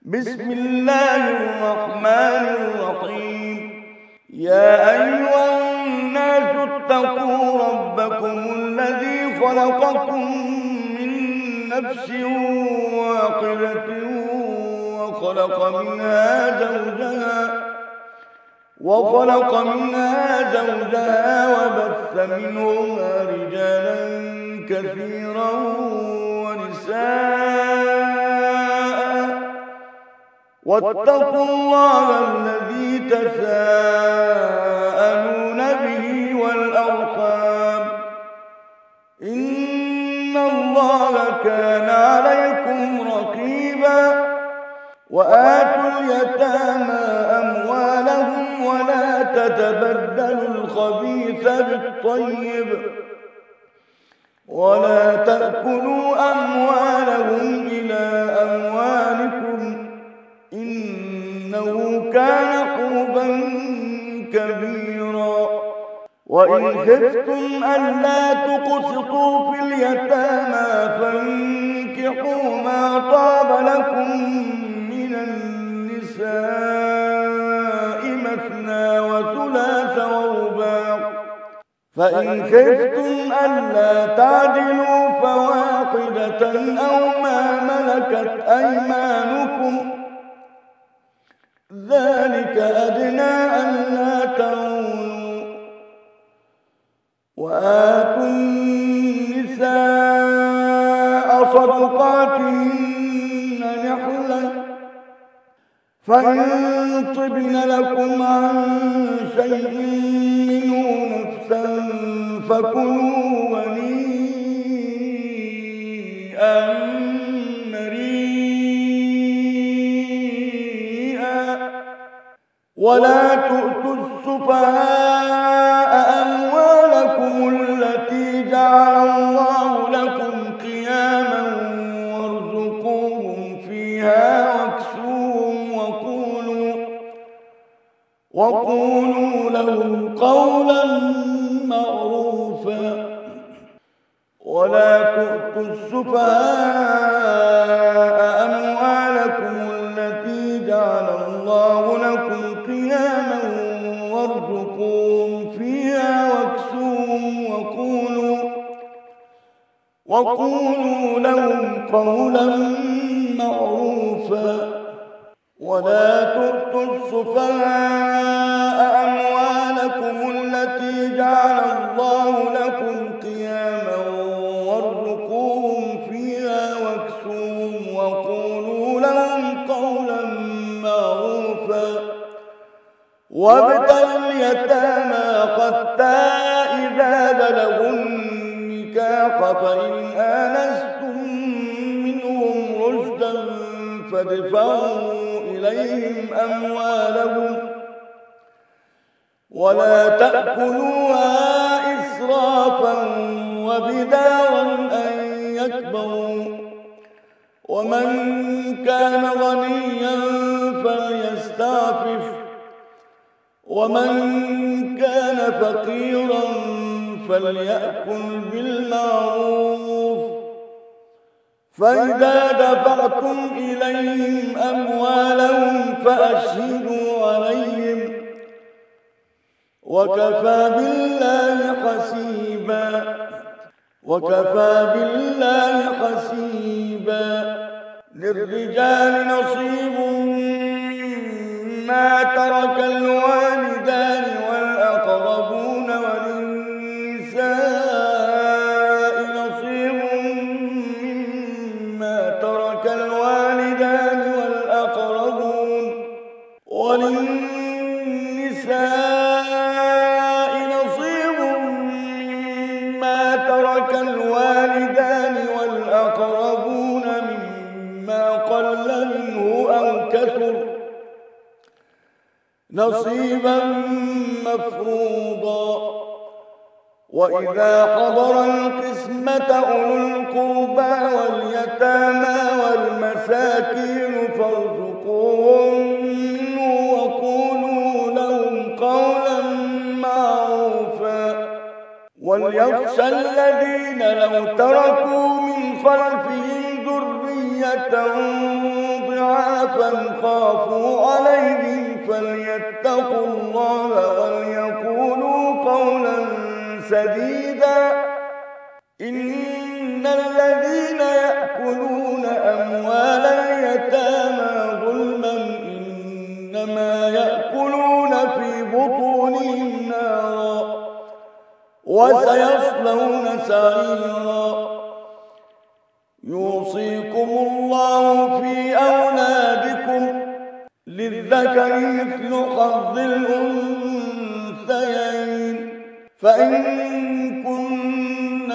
بسم الله الرحمن الرحيم. يا أيها الناس اتقوا ربكم الذي خلقكم من نفس واحدة وخلق منها زوجها وبث منهما رجالا كثيرا ونساء، واتقوا الله الذي تساءلون به والأرحام، إن الله كان عليكم رقيبا. وآتوا اليتامى أموالهم ولا تتبدلوا الخبيث بالطيب ولا تأكلوا أموالهم إلى أموالكم، إنه كان حوبا كبيرا. وإن خفتم ألا تقسطوا في اليتامى فانكحوا ما طاب لكم من النساء مثنى وثلاث ورباع، فإن خفتم ألا تعدلوا فواحدة أو ما ملكت أيمانكم، ذلك أدنى ألا تعولوا. وآتوا النساء صدقاتهن نحلة، فإن طبن لكم عن شيء منه نفسا فكلوا هنيئا مريئا. ولا تؤتوا السفهاء أموالكم التي جعل الله لكم قياما وارزقوهم فيها واكسوهم وقولوا لهم قولا معروفا. ولا تؤتوا السفهاء أموالكم التي جعل الله لكم قياما وارزقوهم فيها واكسوهم وقولوا لهم قولا معروفا. ولا تؤتوا السفهاء أموالكم التي جعل الله لكم قياما وارزقوهم فيها واكسوهم وقولوا لهم قولا معروفا. وابتلوا اليتامى حتى إذا بلغوا النكاح فإن آنستم منهم رشدا فادفعوا إليهم أموالهم ولا تأكلوها إسرافا وبدارا أن يكبروا. ومن كان غنيا فليستعفف، ومن كان فقيرا فليأكل بالمعروف. فإذا دفعتم إليهم أموالهم فأشهدوا عليهم، وكفى بالله حسيبا. للرجال نصيب مما ترك الوالدان والأقربون، وللنساء نصيب مما ترك الوالدان والأقربون مما قل منه أو كثر، نصيبا مفروضا. وإذا حضر القسمة أولو القربى واليتامى والمساكين فارزقوهم منه وقولوا لهم قولا معروفا. وليخشى الذين لو تركوا من خلفهم ذرية ضعافا خافوا عليهم فليتقوا الله وليقولوا قولا سديدا. إن الذين يأكلون أموال اليتامى ظلما إنما يأكلون في بطونهم نارا وسيصلون سعيرا. يوصيكم الله في أولادكم للذكر مثل حظ الأنثيين، فإن كن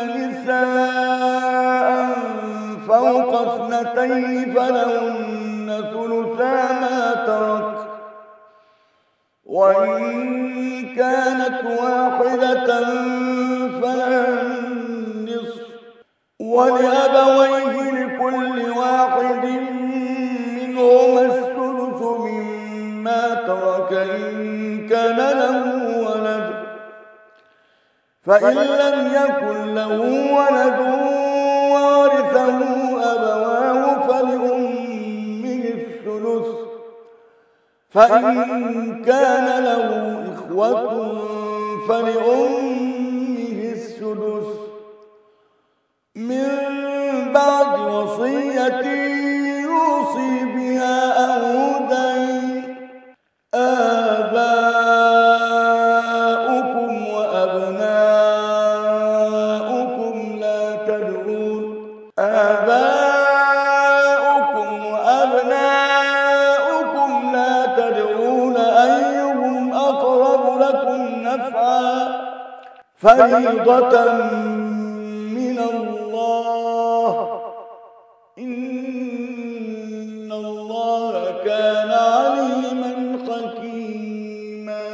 نساء فوق اثنتين فلهن ثلثا ما ترك، وإن كانت واحدة فلها النصف، ولأبويه لكل واحد منهما السدس مما ترك إن كان له ولد، فإن لم يكن له ولد وورثه أبواه فلأمه الثلث، فإن كان له إخوة فلأمه السدس من بعد وصية يوصي بها أو دين. آباؤكم وأبناؤكم لا تدرون أيهم أقرب لكم نفعا فريضة من الله، إن الله كان عليما حكيما.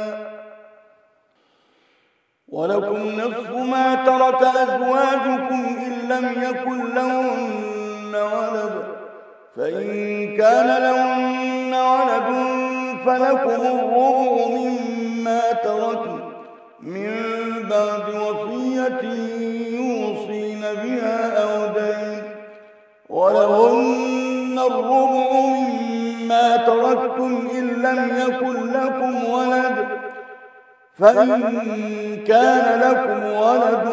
ولكم نصف ما ترك أزواجكم إن لم يكن لهن ولد، فإن كان لهن ولد فلكم الربع مما تركن من بعد وصية يوصين بها أو دين، ولهن الربع مما تركتم إن لم يكن لكم ولد، فإن كان لكم ولد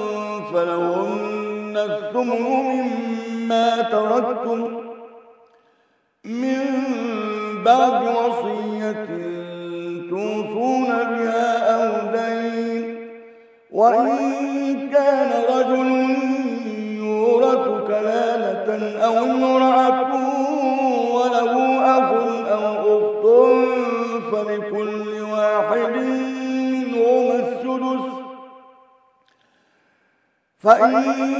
فلهن الثمن مما تركتم من بعد وصية توصون بها أو دين. وإن كان رجل يورث كلالة أو امرأة وله أخ أو أخت فلكل واحد منهما السدس، فإن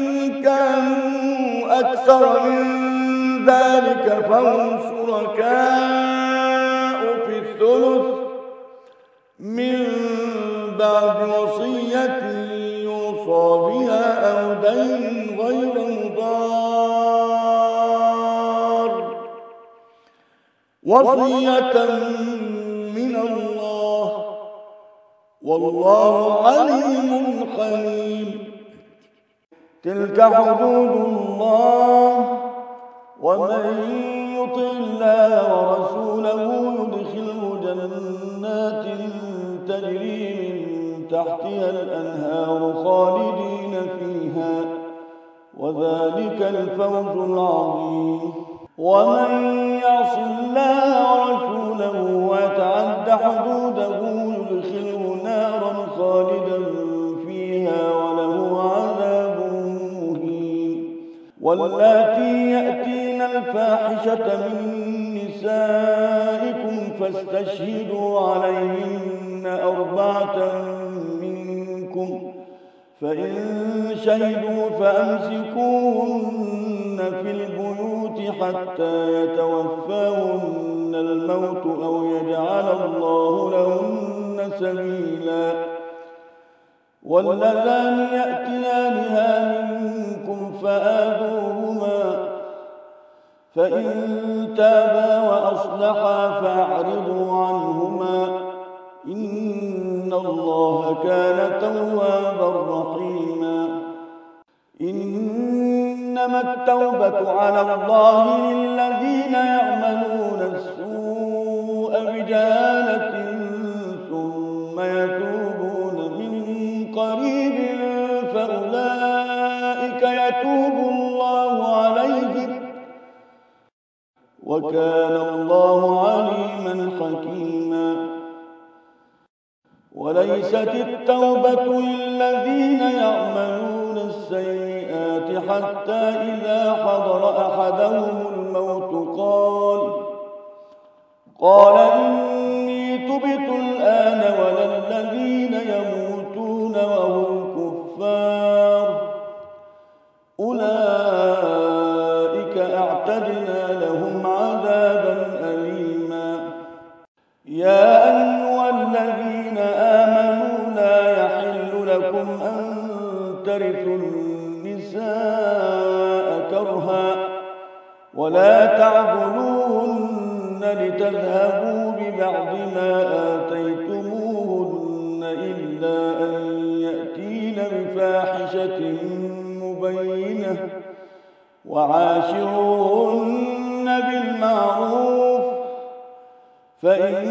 كانوا أكثر من ذلك فهم شركاء في الثلث من بعد وصية يوصى بها أو دين غير مضار، وصية من الله، والله عليم حليم. تلك حدود الله، ومن يطع الله ورسوله يدخله جنات تجري من تحتها الأنهار خالدين فيها، وذلك الفوز العظيم. ومن يعص الله ورسوله ويتعد حدوده يدخله نارا خالدا فيها وله عذاب مهين. واللاتي يأتين الفاحشة من نسائكم فاستشهدوا عليهن 4 منكم، فإن شهدوا فأمسكوهن في البيوت حتى يتوفاهن الموت أو يجعل الله لهن سبيلا. واللذان يأتيانها منكم فآذوهما، فإن تابا وأصلحا فأعرضوا عنهما، إن الله كان توابا رحيما. إنما التوبة على الله للذين يعملون وكان الله عليما حكيما. وليست التوبة للذين يعملون السيئات حتى إذا حضر أحدهم الموت قال إني تبت الآن ولا الذين يموتون وهم كفار أولئك أعتدنا لهم عذابا أليما. يا أيها الذين آمنوا لا يحل لكم أن ترثوا النساء كرها ولا تعضلوهن لتذهبوا ببعض ما آتيتموهن إلا أن يأتين بفاحشة مبينة وعاشروهن بالمعروف فإن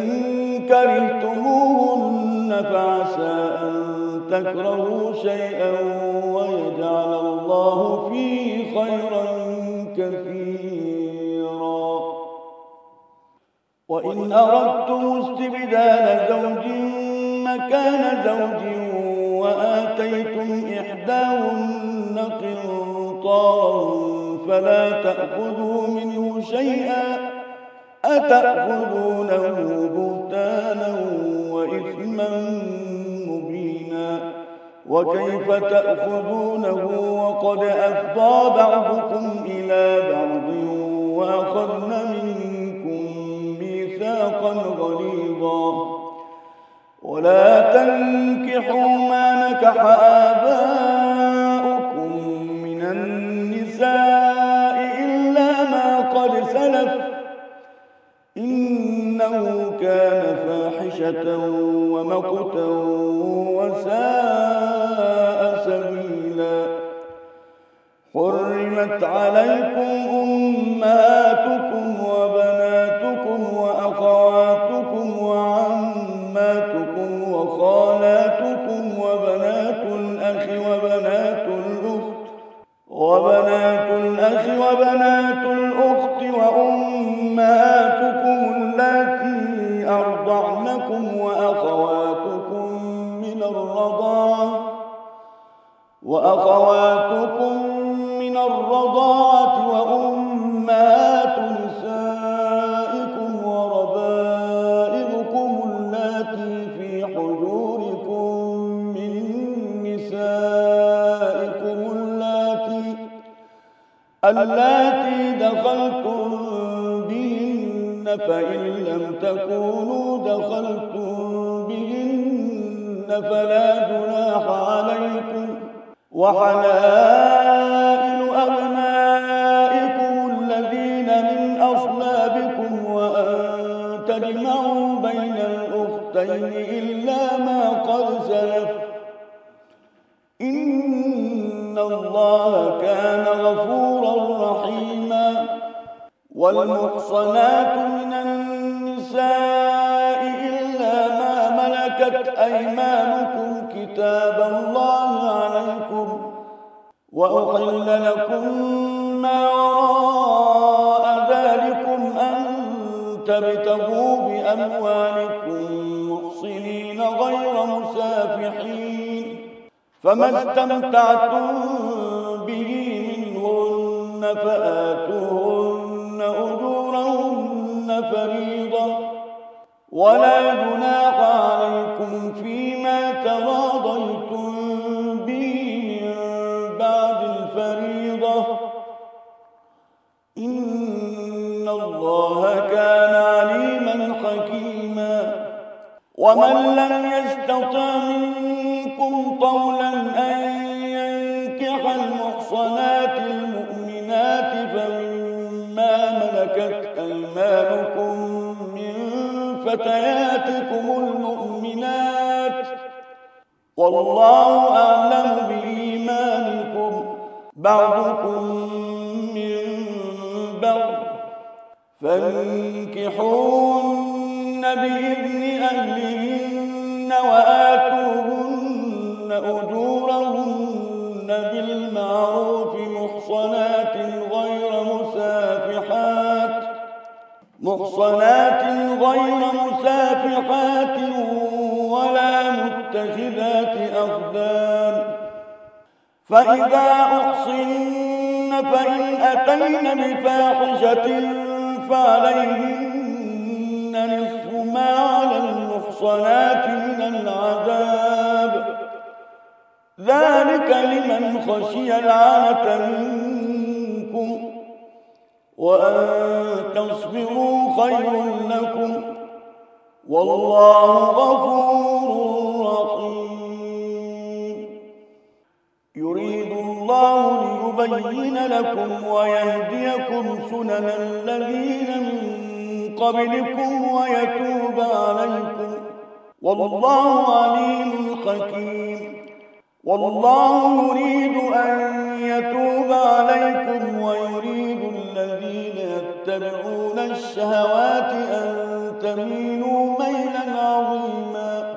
كرهتموهن فعسى أن تكرهوا شيئا ويجعل الله فيه خيرا كثيرا. وإن أردتم استبدال زوج مكان زوج وآتيتم إحداهن قنطارا فلا تأخذوا منه شيئا أتأخذونه بهتانا وإثما مبينا. وكيف تأخذونه وقد أفضى بعضكم إلى بعض وأخذن منكم ميثاقا غليظا. ولا تنكحوا ما نكح آباؤكم من النساء إلا ما قد سلف إنه كان فاحشة ومقتا وساء سبيلا. حرمت عليكم أمهاتكم وبناتكم وأخواتكم وعماتكم وخالاتكم وبنات الأخ وبنات الأخت وأمهاتكم اللاتي أرضعنكم وأخواتكم من الرضاعة وأمهات نسائكم وربائبكم اللاتي في حجوركم من نسائكم اللاتي دخلتم بهن فإن لم تكونوا دخلتم بهن فلا جناح عليكم. وحلائل أبنائكم الذين من أصلابكم وأن تجمعوا بين الأختين إلا ما قد سلف إن الله كان غفورا رحيما. والمحصنات من النساء إلا ما ملكت أيمانكم كتاب الله عليكم وأحل لكم ما وراء ذلكم أن تبتغوا بأموالكم محصنين غير مسافحين فما استمتعتم به منهن فآتوهن أجورهن فريضة ولا جناح عليكم فيما تراضيتم به من بعد الفريضة إن الله كان عليما حكيما. ومن لم يستطع منكم طولا أن ينكح المحصنات المؤمنات فمما ملكت أيمانكم من فتياتكم المؤمنات والله أعلم بإيمانكم بعضكم من بعض فانكحوهن بإذن أهلهن وآتوهن أجورهن بالمعروف محصنات غير مسافحات محصنات غير مسافحات ولا متخذات أخدان فإذا أحصن فإن أتين بفاحشة فعليهن نصف ما على المحصنات من العذاب ذلك لمن خشي العنة منكم وأن تصبروا خير لكم والله غفور رحيم يريد الله ليبين لكم ويهديكم سنن الذين من قبلكم ويتوب عليكم والله عليم حكيم والله يريد أن يتوب عليكم ويريد الذين يتبعون الشهوات أن تميلوا ميلا عظيما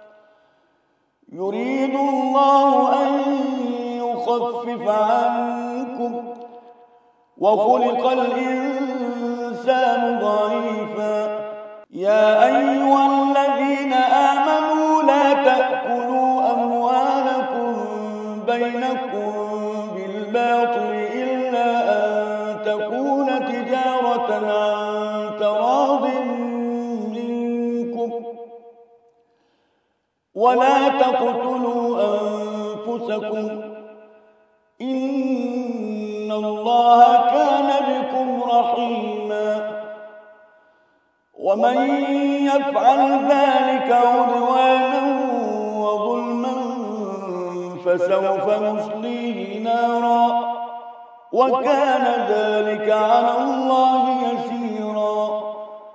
يريد الله أن يخفف عنكم وخلق الإنسان ضعيفا يا أيها الذين آمنوا لا تأكلوا أموالكم بينكم بالباطل إلا أن تكون تجارة عن تراض منكم ولا تقتلوا أنفسكم إن الله كان بكم رحيما ومن يفعل ذلك عدوانا وظلما فسوف نصليه نارا وكان ذلك على الله يسيرا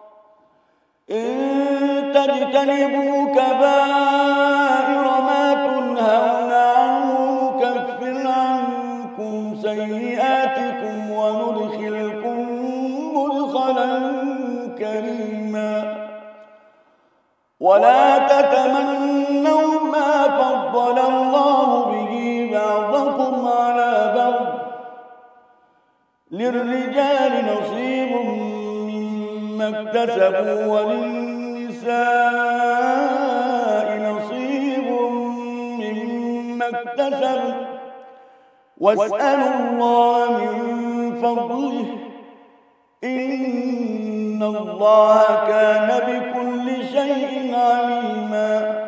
إن تجتنبوا كبائر ما تنهون عنه نكفر عنكم سيئاتكم وندخلكم مدخلا كريما ولا تتمنوا ما فضل الله به بعضكم على بعض للرجال نصيب مما اكتسبوا وللنساء نصيب مما اكتسبوا واسألوا الله من فضله إن الله كان بكل شيء عليما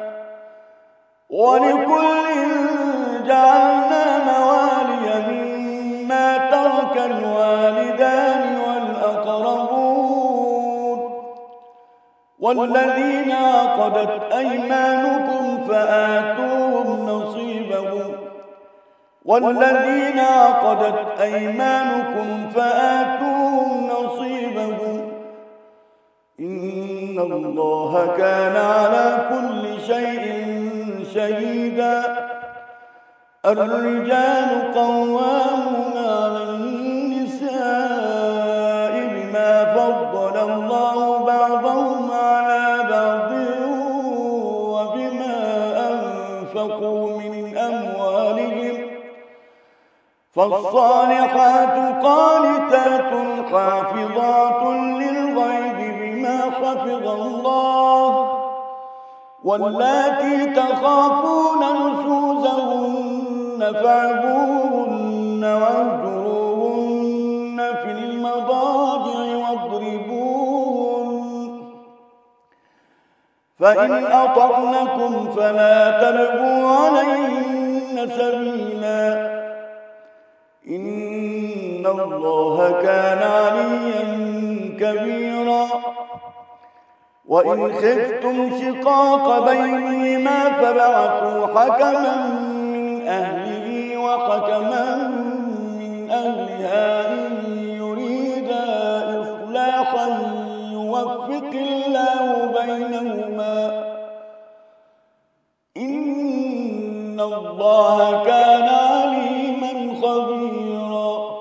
ولكل جعلنا موالي مما ترك الوالدان والأقربون والذين عقدت أيمانكم فآتوهم نصيبهم والذين عقدت أيمانكم فآتوهم نصيبهم إن الله كان على كل شيء شهيدا الرجال قوامون على النساء بما فضل الله بعضهم على بعض وبما أنفقوا من أموالهم فالصالحات قانتات حافظات للغيب بما حفظ الله واللاتي تخافون نشوزهن فاعظوهن واهجروهن في المضاجع واضربوهن فإن أطعنكم فلا تبغوا عليهن سبيلا إن الله كان عليا كبيرا وإن خفتم شقاق بينهما فبعثوا حكما من أهله وحكما من أهلها إن يريدا إصلاحا يوفق الله بينهما إن الله كان عليما خبيرا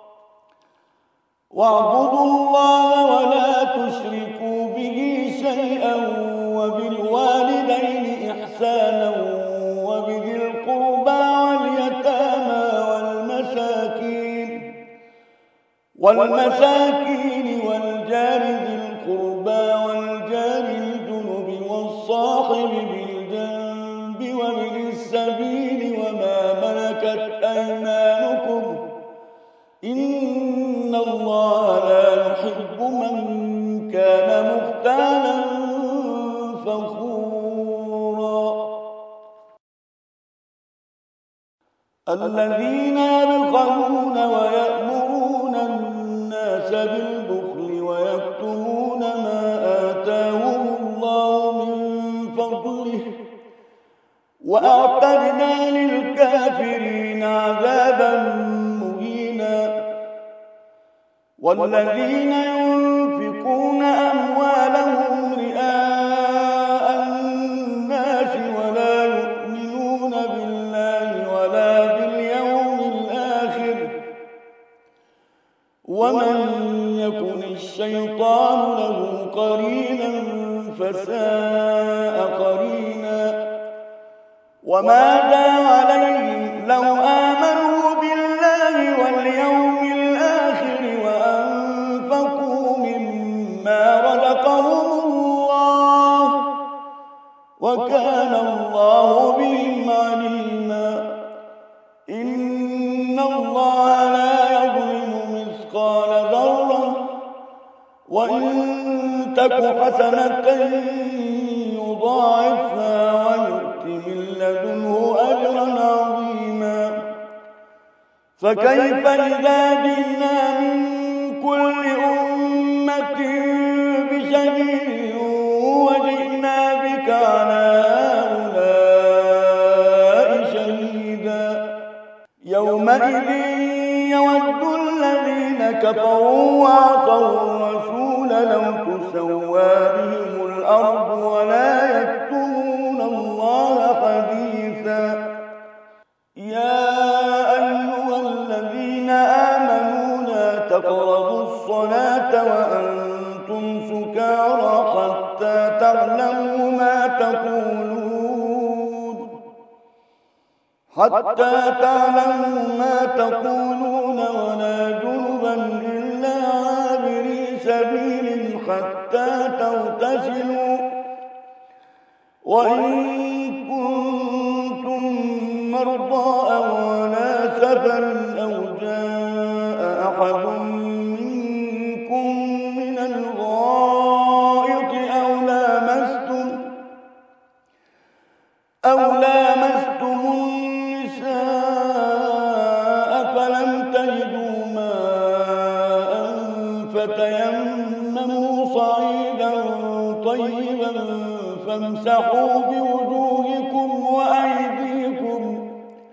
واعبدوا الله ولا تشركوا به شيئا وبالوالدين إحسانا وبذي القربى واليتامى والمساكين والجار ذي الذين يبخلون ويأمرون الناس بالبخل ويكتمون ما آتاهم الله من فضله وأعتدنا للكافرين عذابا مهينا والذين ينفقون أموالهم رئاء الناس ولا يؤمنون بالله ولا باليوم الآخر ومن يكن الشيطان له قرينا فساء قرينا وماذا عليهم لو آمنوا بالله واليوم الآخر وأنفقوا مما رزقهم الله وكان الله بهم عليما إن الله لا يظلم مثقال ذرة وإن تك حسنة يضاعفها ويؤت من لدنه أجرا عظيما فكيف إذا جئنا من كل أمة بشهيد وجئنا بك على هؤلاء شهيدا يومئذ يود الذين كفروا وعصوا الرسول لو تسوى بهم الأرض ولا يكتمون الله حديثا يا أيها الذين آمنوا لا تقربوا الصلاة وأنتم سكارى حتى تعلموا ما تقولون ولا جنبا إلا عابري سبيل حتى تغتسلوا وإن كنتم مرضى أو على سفر أو جاء أحد منكم من الغائط أو لامستم النساء فلم تجدوا ماء فتيمموا صعيدا طيبا فامسحوا بوجوهكم وأيديكم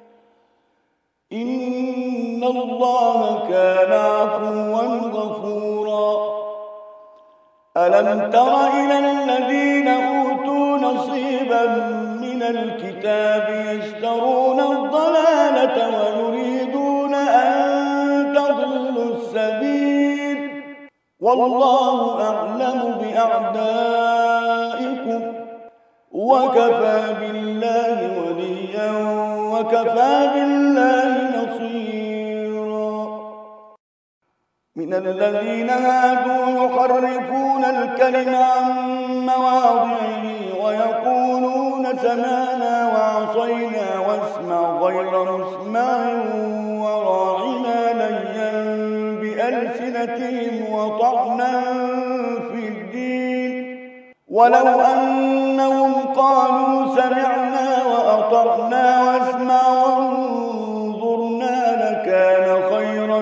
إن الله كان عفوا غفورا ألم تر إلى الذين أوتوا نصيبا من الكتاب يشترون الضلالة ويريدون أن تضلوا السبيل والله أعلم بأعدائكم وكفى بالله وليا وكفى بالله نصيرا من الذين هادوا يحرفون الكلم عن مواضعه ويقولون سمعنا وعصينا واسمع غير مسمع وراعنا ليا بألسنتهم وطعنا في الدين ولو أنهم قالوا سمعنا وأطعنا واسمع وانظرنا لكان خيرا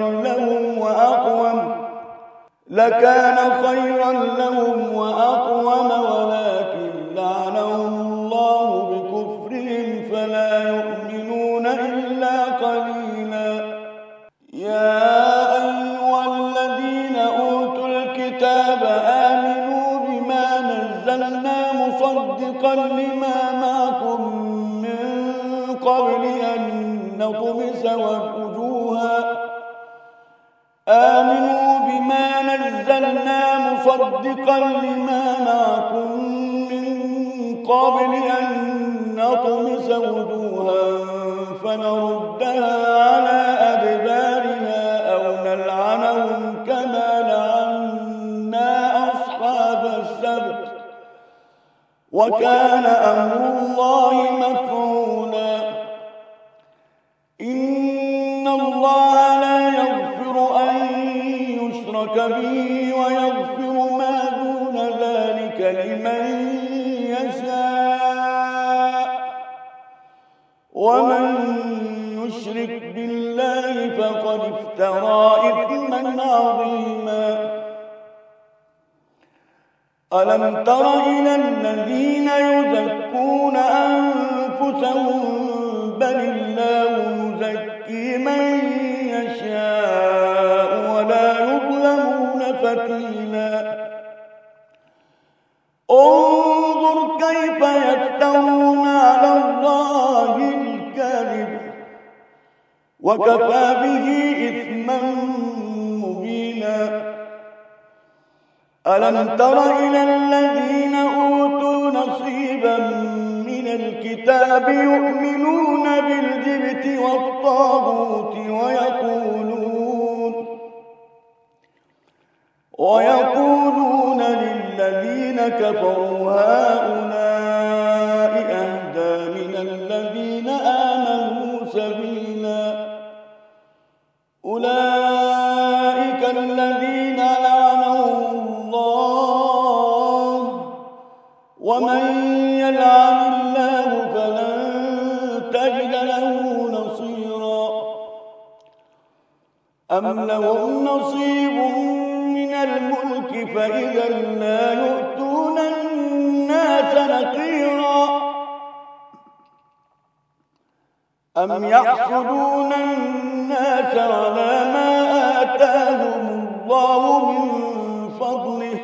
لهم وأقوم ولكن لعنهم الله بكفرهم فلا يؤمنون إلا قليلا يا أيها الذين أوتوا الكتاب آمنوا بما نزلنا مصدقا لما معكم من قبل أن نطمس وجوها فنردها على أدبارها أو نلعنهم كما لعنا أصحاب السبت وكان أمر الله مفعولا إن الله لا يغفر أن يشرك به ويغفر ما دون ذلك لمن يشاء ومن يشرك افترى إثما عظيما. ألم تر إلى الذين يزكون أنفسهم بل الله يزكي من يشاء ولا يظلمون فتيلا. انظر كيف يفترون على الله الكذب وكفى به إثما مبينا. ألم تر إلى الذين أوتوا نصيبا من الكتاب يؤمنون بالجبت والطاغوت ويقولون للذين كفروا هؤلاء أهدى من الذين آمنوا سبيلا. أولئك الذين لعنهم الله ومن يلعن الله فلن تجد له نصيرا. أم لهم نصيب من الملك فإذا لا يؤتون الناس نقيرا. أم يحسدون الناس على ما آتاهم الله من فضله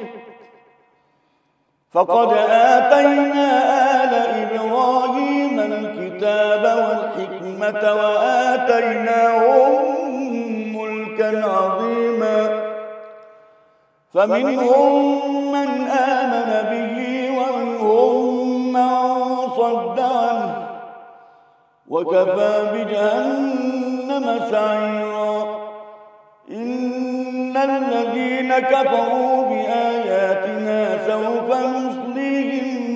فقد آتينا آل إبراهيم الكتاب والحكمة وآتيناهم ملكا عظيما. فمنهم من آمن به ومنهم من صد عنه وكفى بجهنم سعيرا. إن الذين كفروا بآياتنا سوف نصليهم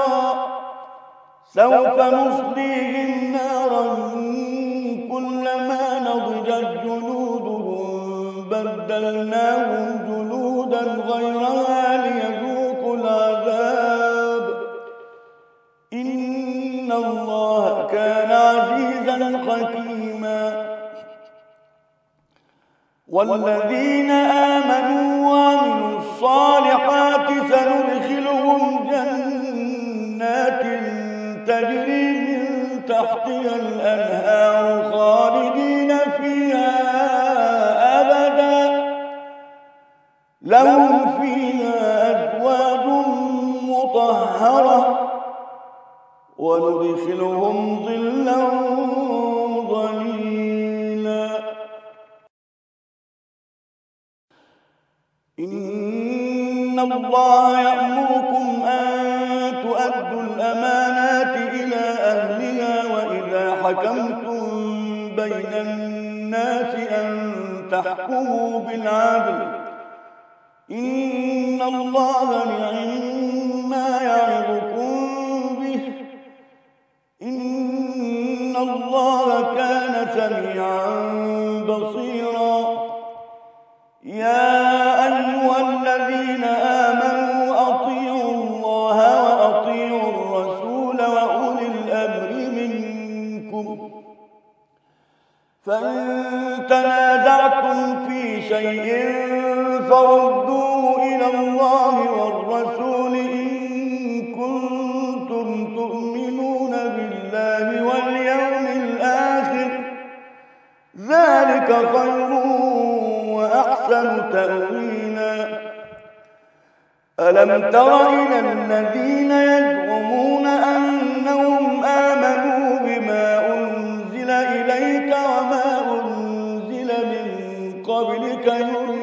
نارا كلما نضجت جلودهم بدلناهم جلودا غيرها ليذوقوا العذاب. إن الله كان عزيزا حكيما. والذين آمنوا وعملوا الصالحات سندخلهم جنات تجري من تحتها الأنهار خالدين فيها أبدا لهم فيها أزواج مطهرة وندخلهم ظلا ظليلا. إن الله يأمركم أن تؤدوا الأمانات إلى أهلها وإذا حكمتم بين الناس أن تحكموا بالعدل. إن الله نعم يعظكم به إن الله كان سميعا بصيرا. يا أيها الذين آمنوا أطيعوا الله وأطيعوا الرسول وأولي الأمر منكم. فإن تنازعتم في شيء فردوه إلى الله والرسول إن كنتم تؤمنون بالله واليوم الآخر ذلك خير وأحسن تأويلا. ألم تر إلى الذين يزعمون أنهم آمنوا بما أنزل إليك وما أنزل من قبلك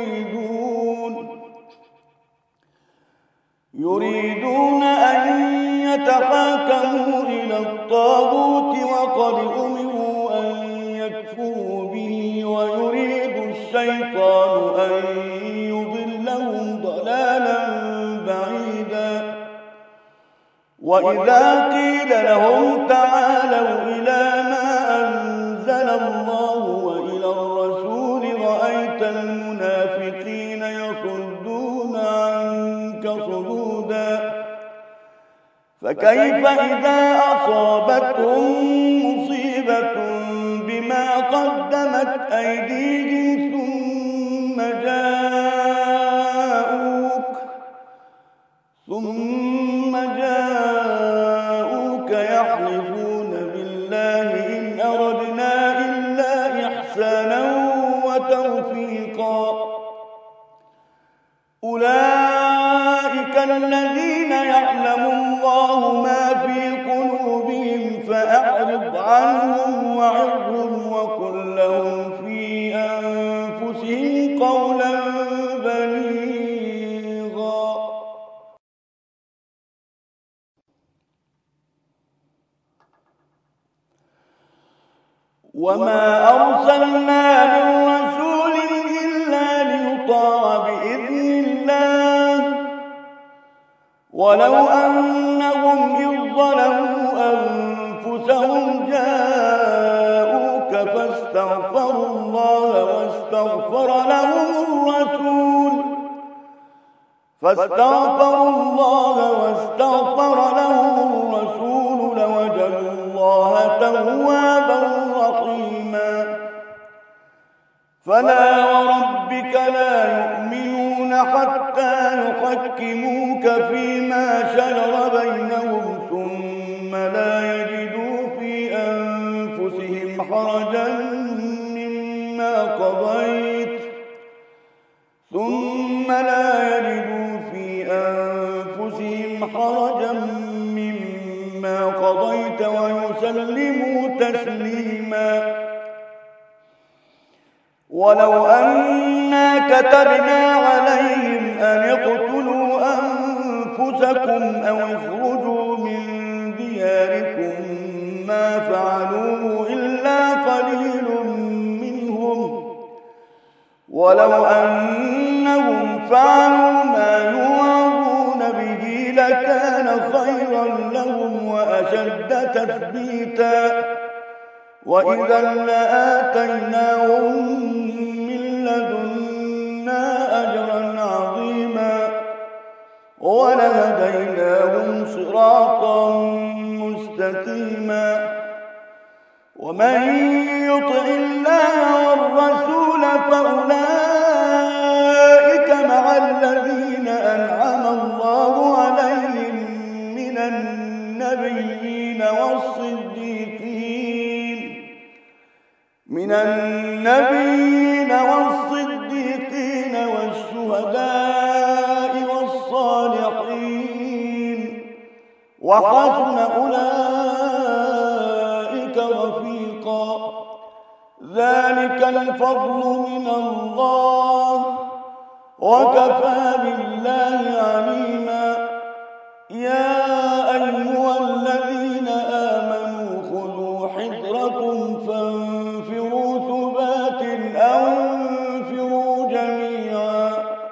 يريدون أن يتحاكموا إلى الطاغوت وقد أمروا أن يكفروا به ويريد الشيطان أن يضلهم ضلالا بعيدا. وإذا قيل لهم تعالوا إلى ما أنزل الله وإلى الرسول رأيت المنافقين يصدون عنك صدودا. فكيف إذا أصابتهم مصيبة بما قدمت قدمت أيديهم ثم جاءوك يحلفون بالله إن أردنا إلا إحسانا وتوفيقا أولئك الذين يعلم الله ما في قلوبهم فأعرض عنهم وعظهم وقل لهم في أنفسهم قولا بليغا وما أرسلنا من رسول إلا ليطاع بإذن الله ولو أنهم إذ ظلموا أنفسهم جاءوك فاستغفروا الله واستغفر لهم الرسول لوجدوا الله توابا رحيما فلا وربك لا يؤمنون حتى يحكموك فيما شجر بينهم ثم لا يجدوا في أنفسهم حرجا مما قضيت ويسلموا تسليما ولو أنا كتبنا عليهم أن اقتلوا أنفسكم أو اخرجوا من دياركم ما فعلوه إلا قليل منهم ولو أنهم فعلوا ما يوعظون به لكان خيرا لهم وأشد تثبيتا وإذا لآتيناهم من لدنا أجرا عظيما ولهديناهم صراطا مستقيما ومن يطع الله والرسول فأولئك مع الذين أنعم الله عليهم من النبيين والصديقين والشهداء والصالحين وحسن أولئك رفيقا ذلك الفضل من الله وكفى بالله عليما يا أيها الذين آمنوا خذوا حذركم فانفروا ثبات أو انفروا جميعا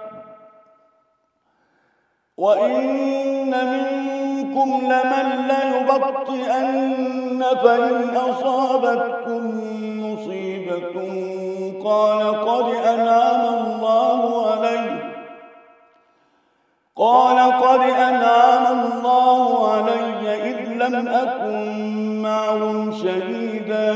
وإن منكم لمن ليبطئن فإن أصابتكم مصيبة قال قد أنعم الله علي إذ لم أكن معهم شهيدا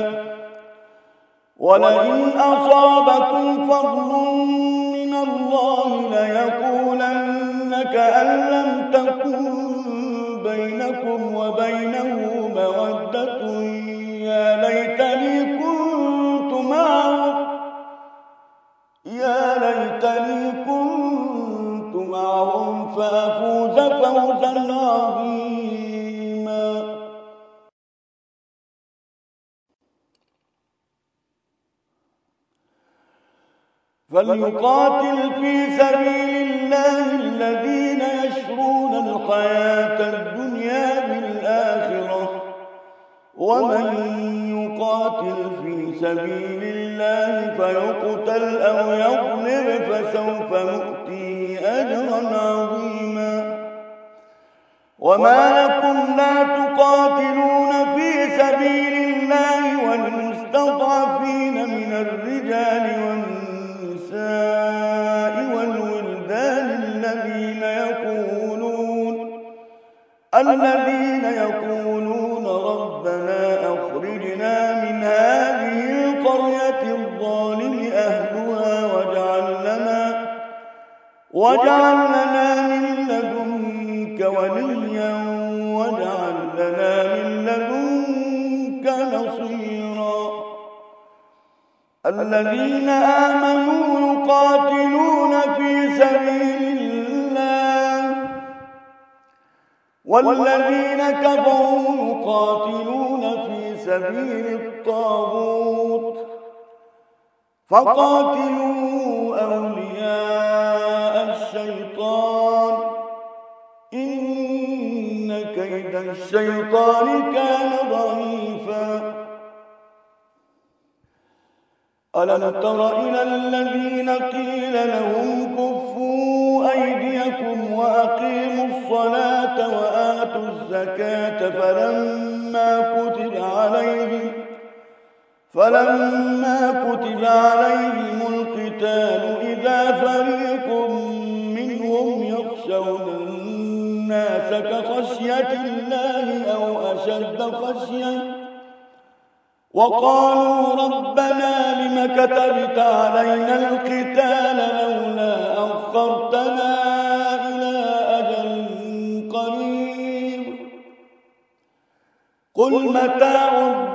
ولئن أصابكم فضل من الله ليقولن كأن لم تكن بينكم وبينه مودة يا ليتني كنت معهم فأفوز فوزا عظيما فليقاتل في سبيل الله الذين يشرون الحياة الدنيا بالآخرة ومن يقاتل في سبيل الله فيقتل أو يغلب فسوف نؤتيه أجرا عظيما وما لكم لا تقاتلون في سبيل الله والمستضعفين من الرجال والنساء والولدان الذين يقولون ربنا أخرجنا من هذه القرية للظالم أهلها واجعل لنا من لدنك وليا واجعل لنا من لدنك نصيرا. الذين آمنوا يقاتلون في سبيل الله والذين كفروا يقاتلون في سبيل الطاغوت فقاتلوا أولياء الشيطان إن كيد الشيطان كان ضعيفا. ألم تر إلى الذين قيل لهم كفوا أيديكم وأقيموا الصلاة وآتوا الزكاة فلما كتب عليهم القتال إذا فريق منهم يخشون الناس كخشية الله أو أشد خشية وقالوا ربنا لم كتبت علينا القتال لولا أخرتنا إلى أجل قريب قل متاع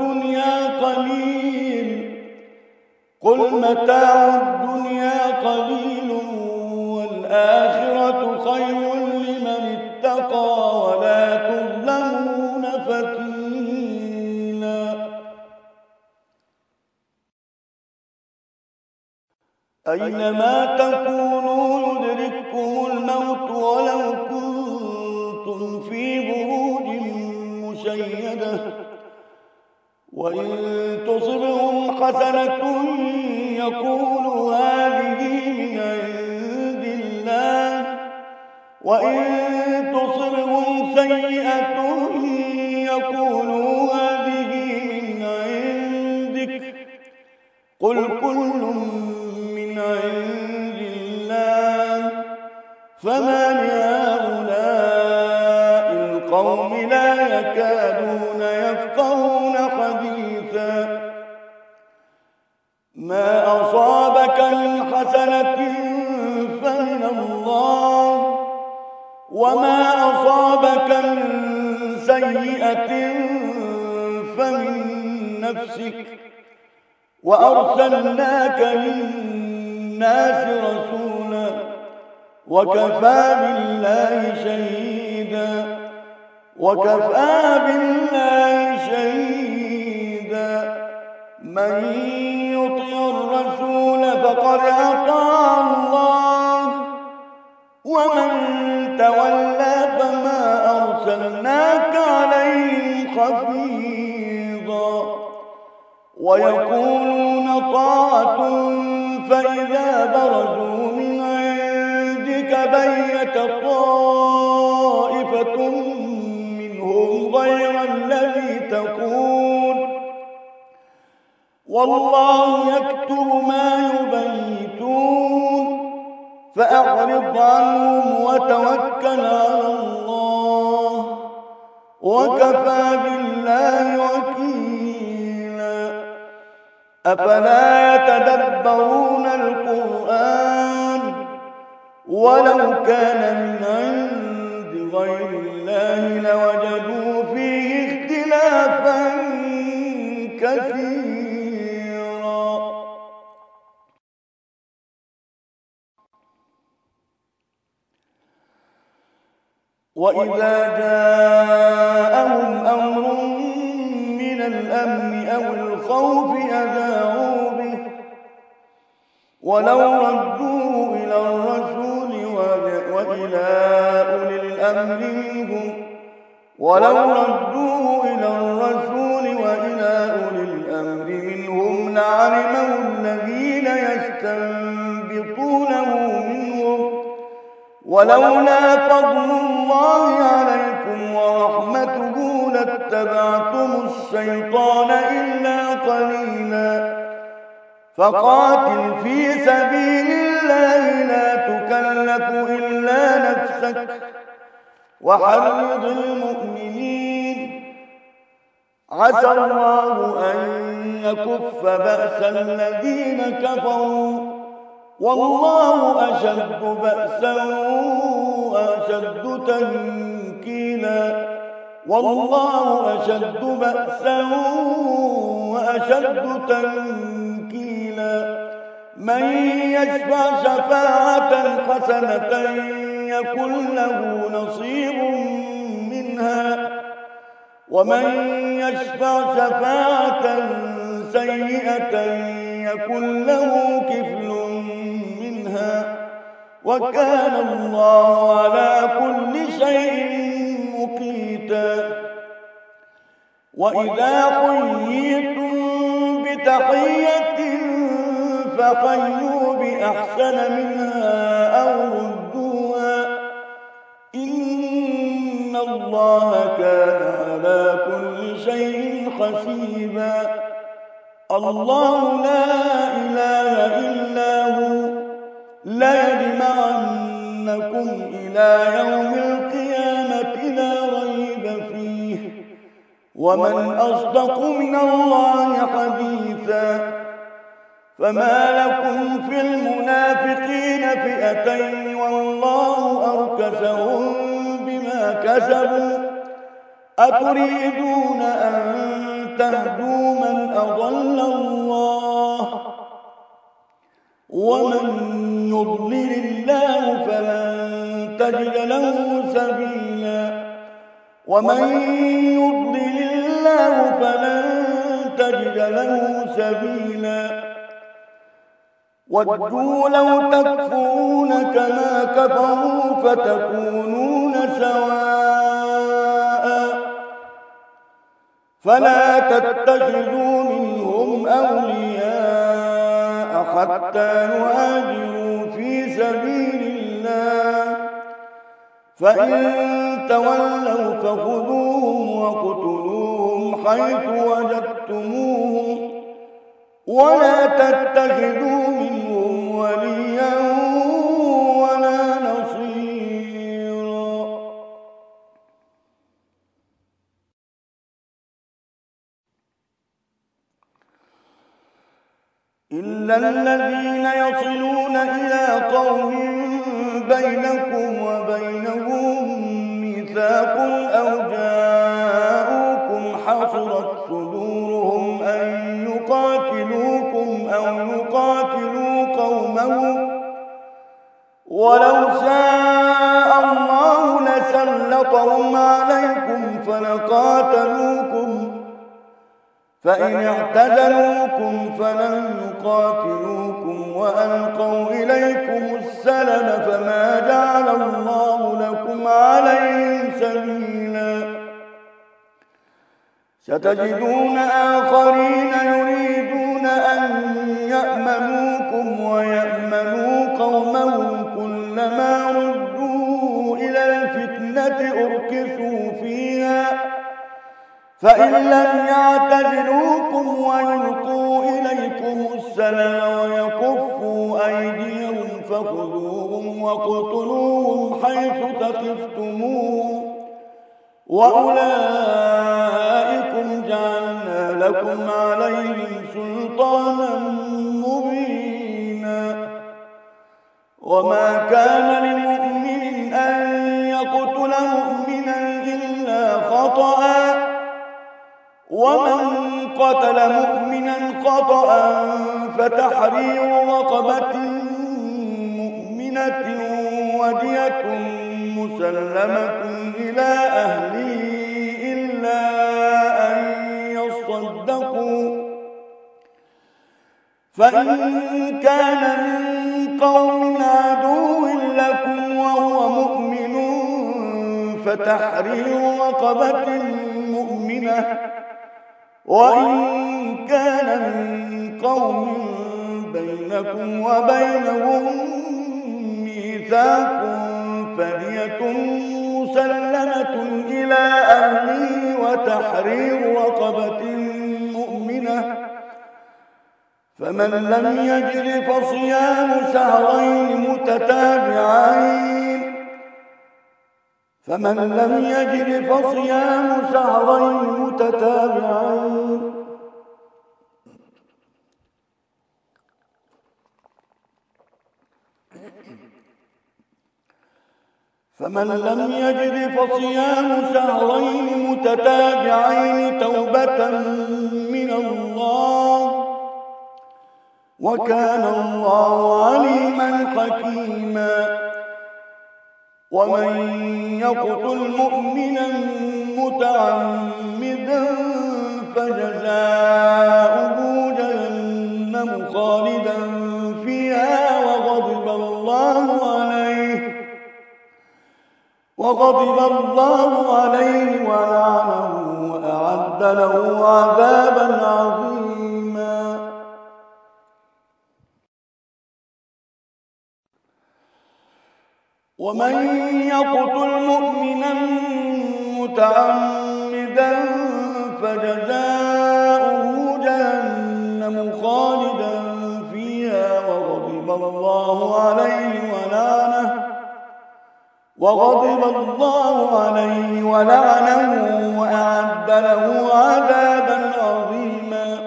الدنيا قليل والآخرة خير لمن اتقى ولا تظلمون فتيلا. أينما تكونوا يدرككم الموت ولو كنتم في بروج مشيدة وإن تصبهم حسنة يقولوا هذه من عند الله وإن تصبهم سيئة يقولوا هذه من عندك قل كل من عند الله فما لهؤلاء القوم لا يكادون يفقهون حديثا. ما أصابك من حسنة فمن الله وما أصابك من سيئة فمن نفسك وأرسلناك للناس رسولا وكفى بالله شهيدا. من يطع الرسول فقد أطاع الله ومن تولى فما أرسلناك عليهم حفيظا. ويقولون طاعة فإذا برزوا من عندك بيت طائفة منهم غير الذي تقول والله يكتب ما يبيتون فأعرض عنهم وتوكل على الله وكفى بالله وكيلا. أفلا يتدبرون القرآن ولو كان من عند غير الله لوجدوا فيه اختلافا كثيرا. وإذا جاءهم أمر من الأمن أو الخوف أذاعوا به ولو ردوه إلى الرسول وإلى أولي الأمر منهم لعلمه الذين يستنبطونه منهم ولولا فضل الله عليكم ورحمته لاتبعتم الشيطان إلا قليلا. فقاتل في سبيل الله لا تكلف إلا نفسك وحرض المؤمنين عسى الله أن يكف بأس الذين كفروا والله أشد بأسا وأشد تنكيلا والله أشد بأسا وأشد تنكيلا من يشفع شفاعة حسنة يكن له نصيب منها ومن يشفع شفاعة سيئة يكن له كفل منها وكان الله على كل شيء مقيتا وإذا حييتم بتحية فحيوا بأحسن منها أو ردوها إن الله كان على كل شيء حسيبا الله لا إله إلا هو ليجمعنكم إلى يوم القيامة لا ريب فيه ومن أصدق من الله حديثا فما لكم في المنافقين فئتين والله أركسهم بما كسبوا أتريدون أن تهدوا من أضل الله ومن يضلل الله فلن تجد له سبيلا ومن يضلل الله فلن تجد له سبيلا ودوا لو تكفرون كما كفروا فتكونون سواء فلا تتخذوا منهم أولياء حتى يهاجروا في سبيل الله فإن تولوا فخذوهم وقتلوهم حيث وجدتموهم ولا تتخذوا منهم وليا ولا نصيرا إلا الذين يصلون إلى قوم بينكم وبينهم ميثاق أو جاءوكم حصرت صدورهم أن يقاتلوكم أو يقاتلوا قومهم ولو شاء الله لسلطهم عليكم فلقاتلوكم فإن اعتزلوكم فلم يقاتلوكم وألقوا إليكم السلم فما جعل الله لكم عليهم سبيلا ستجدون آخرين يريدون أن يأمنوكم ويأمنوا قومهم كلما ردوا إلى الفتنة أركسوا فيها فإن لم يعتزلوكم ويلقوا إليكم السلم ويكفوا أيديهم فخذوهم وقتلوهم حيث ثقفتموهم وأولئكم جعلنا لكم عليهم سلطانا مبينا وما كان لمؤمن أن يقتل مؤمنا إلا خطأ ومن قتل مؤمنا خطأ فتحرير رقبة مؤمنة ودية مسلمة إلى أهله إلا أن يصدقوا فإن كان من قوم عدو لكم وهو مؤمن فتحرير رقبة مؤمنة وإن كان من قوم بينكم وبينهم ميثاق فدية مسلمة إلى أهله وتحرير رقبة مؤمنة فمن لم يجد فصيام شهرين متتابعين فمن لم يجد فصيام شهرين متتابعين توبة من الله وكان الله عليما حكيما. ومن يقتل مؤمنا متعمدا فجزاؤه جهنم خالدا فيها وغضب الله عليه ولعنه وأعد له عذابا عظيما. ومن يقتل مؤمنا متعمدا فجزاؤه جهنم خالدا فيها وغضب الله عليه ولعنه وأعد له عذابا عظيما.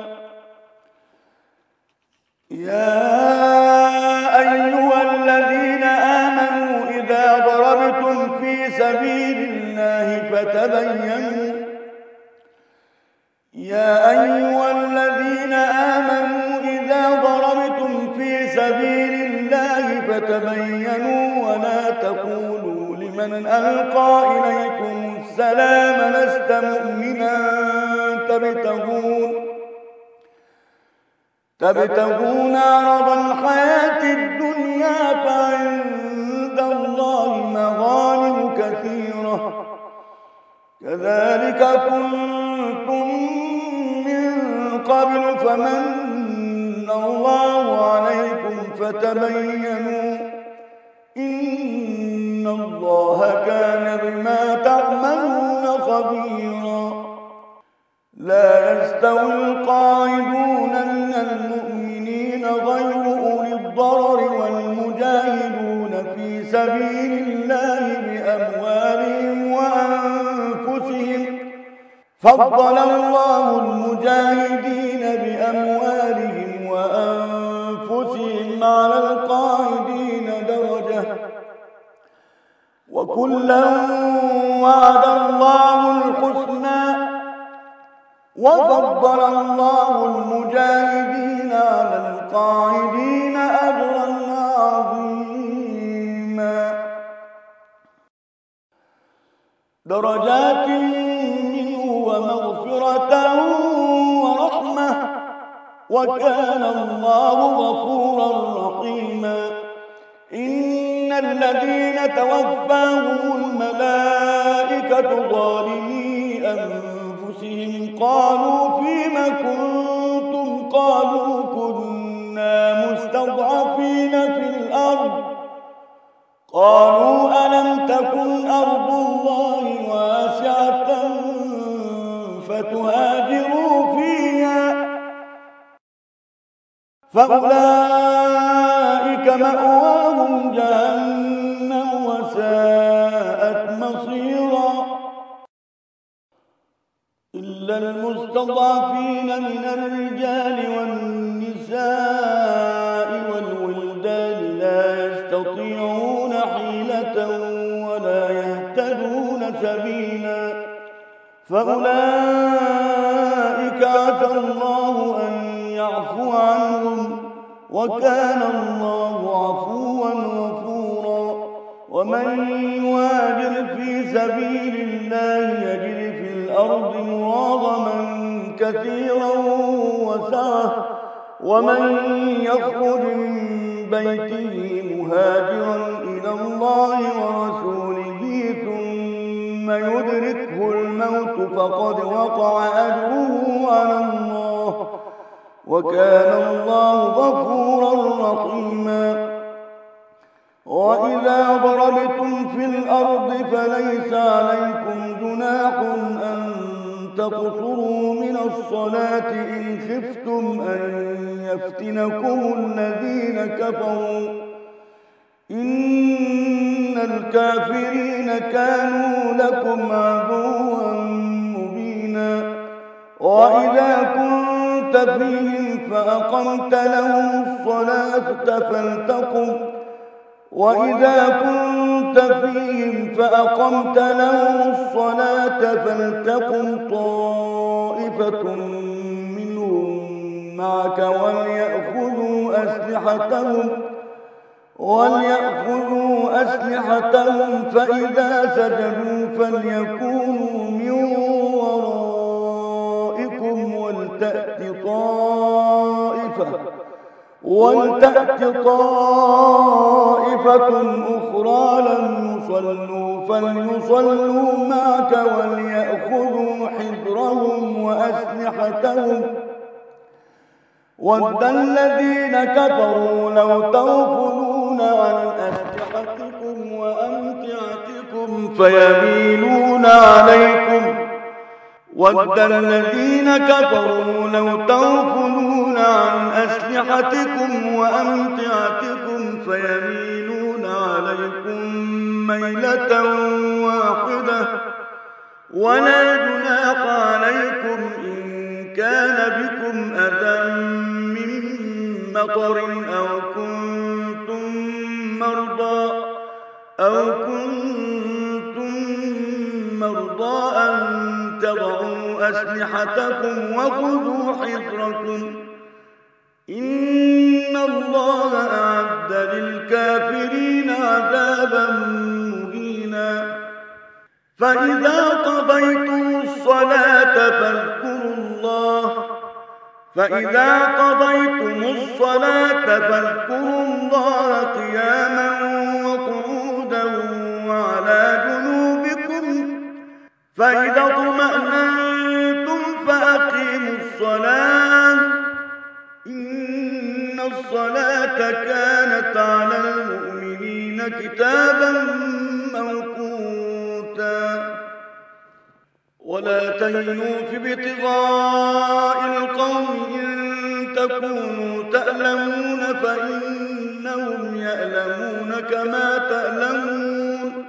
يا أيها الذين آمنوا إذا ضربتم في سبيل الله فتبينوا ولا تقولوا لمن ألقى إليكم السلام لست مؤمنا تبتغون عرض الحياة الدنيا فعند الله مغانم كثيرة كذلك كنتم من قبل فمن الله عليكم فتبينوا إن الله كان بما تعملون خبيرا. لا يستوي القاعدون من المؤمنين غير أولي الضرر والمجاهدون في سبيل الله بأموالهم وأنفسهم فضل الله المجاهدين بأموالهم وأنفسهم على القاعدين درجة وكلا وعد الله الحسنى وفضل الله المجاهدين على القاعدين أجرا عظيما. درجات منه ومغفرة ورحمة وكان الله غفورا رحيما. إن الذين توفاهم الملائكة ظالمي أنفسهم قالوا فيم كنتم قالوا كنا مستضعفين في الأرض قالوا ألم تكن أرض الله واسعة فتهاجروا فيها فأولئك مأواهم جهنم وساءت مصيرا. إلا المستضعفين من الرجال والنساء والولدان لا يستطيعون حيلة ولا يهتدون سبيلا فأولئك عسى الله أن يعفو عنهم وكان الله عفوا غفورا. ومن يهاجر في سبيل الله يجد في الأرض مراغما كثيرا وسعة ومن يخرج من بيته مهاجرا إلى الله ورسوله ثم يدركه الموت فقد وقع أجره على الله وكان الله غفورا رحيما. وإذا ضربتم في الأرض فليس عليكم جناح أن تقصروا من الصلاة إن خفتم أن يفتنكم الذين كفروا إن الكافرين كانوا لكم عدوا مبينا وإذا كنت فيهم فأقمت لهم الصلاة فلتقم طائفة منهم معك وليأخذوا أسلحتهم فإذا سجدوا فليكونوا من ورائكم ولتأت طائفة أخرى لم يصلوا فليصلوا معك وليأخذوا حذرهم وأسلحتهم ود الذين كفروا لو تغفلون عن أسلحتكم وأمتعتكم فيميلون عليكم ميلة واحدة ولا جناح عليكم إن كان بكم أذى من مطر أو كنتم مرضى أن تضعوا أسلحتكم وخذوا حذركم إن الله أعد للكافرين عذابا مهينا فإذا قضيتم الصلاة فاذكروا الله قياما وقعودا وعلى جنوبكم فإذا اطمأننتم فأقيموا الصلاة إن الصلاة كانت على المؤمنين كتابا موقوتا ولا تهنوا في ابتغاء القوم إن تكونوا تألمون فإنهم يألمون كما تألمون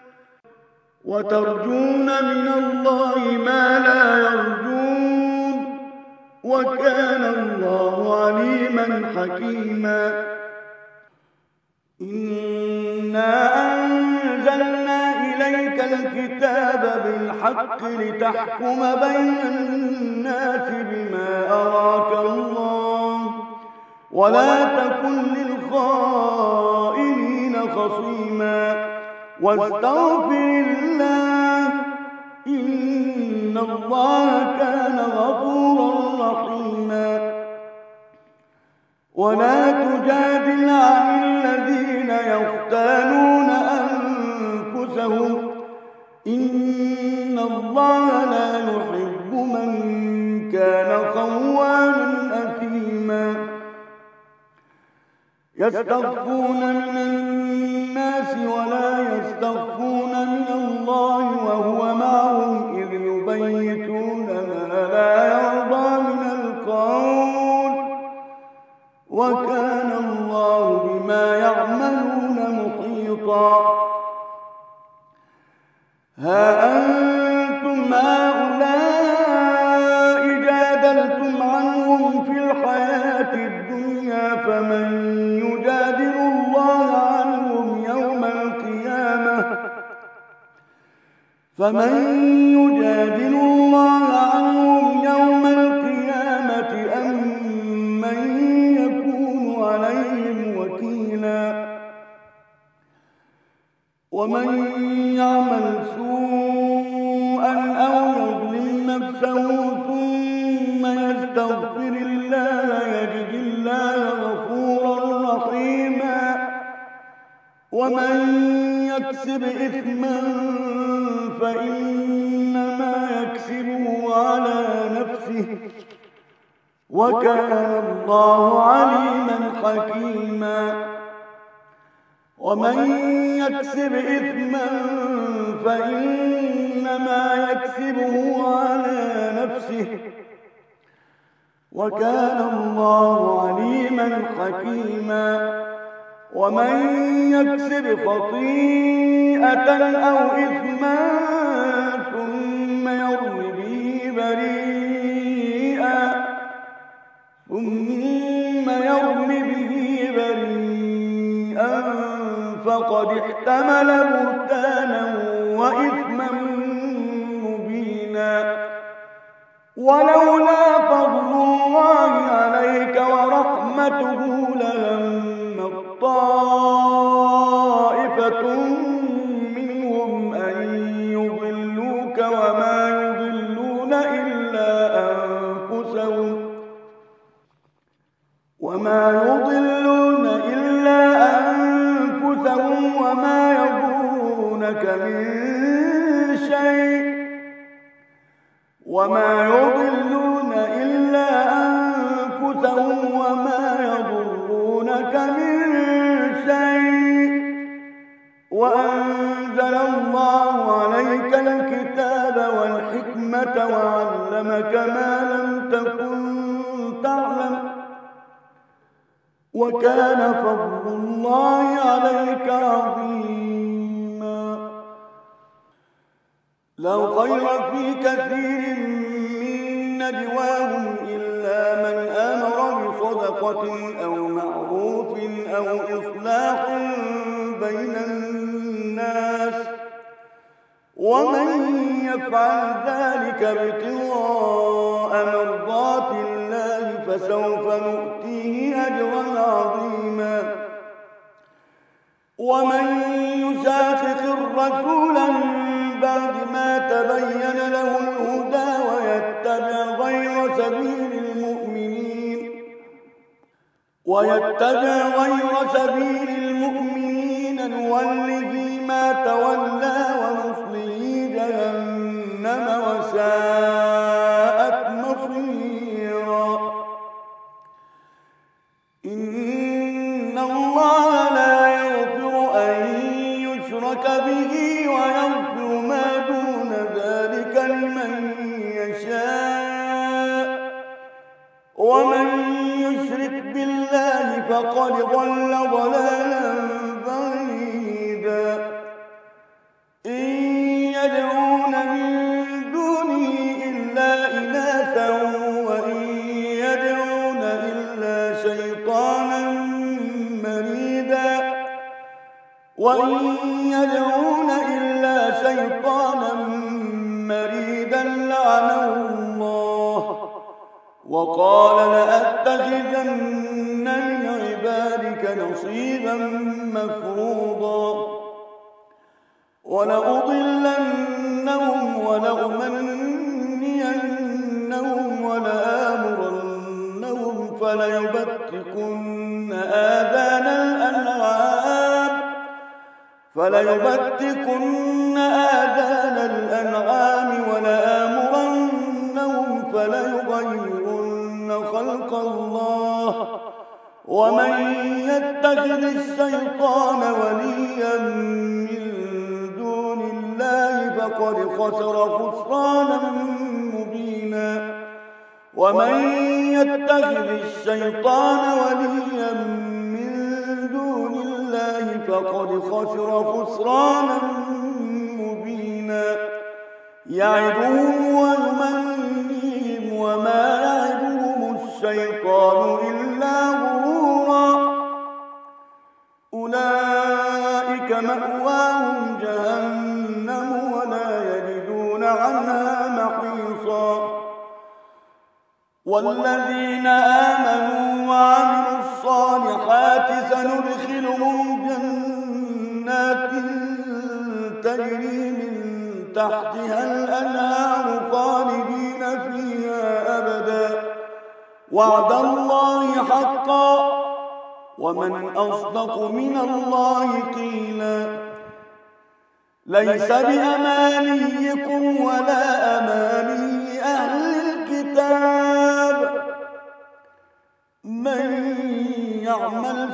وترجون من الله ما لا يرجون وكان الله عليما حكيما إنا أنزلنا إليك الكتاب بالحق لتحكم بين الناس بما أراك الله ولا تكن للخائنين خصيما واستغفر الله إن الله كان غفورا رحيما ولا تجادل عن الذين يختانون أنفسهم إن الله لا يحب من كان خوانا أثيما يستخفون من الناس ولا يستخفون من الله وهو معهم إذ يبيتون ما لا يرضى من القول وكان الله بما يعملون محيطا ها أنتم هؤلاء جادلتم عنهم في الحياة الدنيا فمن يجادل الله عنهم يوم القيامة أم من يكون عليهم وكيلا ومن يعمل سوءا أو يظلم نفسه ثم يستغفر الله يجد الله غفورا رحيما ومن يكسب إثما فإنما يكسبه على نفسه وكان الله عليما حكيما ومن يكسب إثما فإنما يكسبه على نفسه وكان الله عليما حكيما ومن يكسب خطيئة أو إثما ثم يرم به بريئا فقد احتمل بهتانا وإثما مبينا. ولولا فضل الله عليك ورحمته لهم طائفة منهم أن يضلوك وما يضلون إلا أنفسهم وما يضرونك من شيء وأنزل الله عليك الكتاب والحكمة وعلمك ما لم تكن تعلم وكان فضل الله عليك عظيما. لا خير في كثير من نجواهم إلا من آمر بصدقة أو معروف أو إصلاح بين الناس ومن يفعل ذلك ابتغاء مرضات الله فسوف نؤتيه أجرا عظيما. ومن يشاقق الرسول من بعد ما تبين له الهدى ويتبع غير سبيل المؤمنين نوله ما تولى ونصله جهنم وساءت مصيرا. إن الله لا يغفر أن يشرك به ويغفر ما دون ذلك لمن يشاء ومن يشرك بالله فقد ضل ضلالا بعيدا. إن يدعون من دونه إلا إناثا وإن يدعون إلا شيطانا مريدا لعنه الله وقال لأتخذن من عبادك نصيبا مفروضا ولأضلنهم ولأمنينهم ولآمرنهم فليبتكن آذان الأنعام ولآمرنهم فليغيرن خلق الله ومن يتخذ الشيطان وليا من دون الله فقد خسر خسرانا مبينا. ومن يتخذ الشيطان وليا من دون الله فقد خسر خسرانا مبينا. يعدهم ويمنيهم وما يعدهم الشيطان إلا غرورا. أولئك مأواهم جهنم ولا يجدون عنها محيصا. والذين آمنوا وعملوا الصالحات سندخلهم جنات تجري من تحتها الأنهار خالدين فيها أبدا وعد الله حقا ومن أصدق من الله قيلا. ليس بأمانيكم ولا أماني أهل الكتاب من يعمل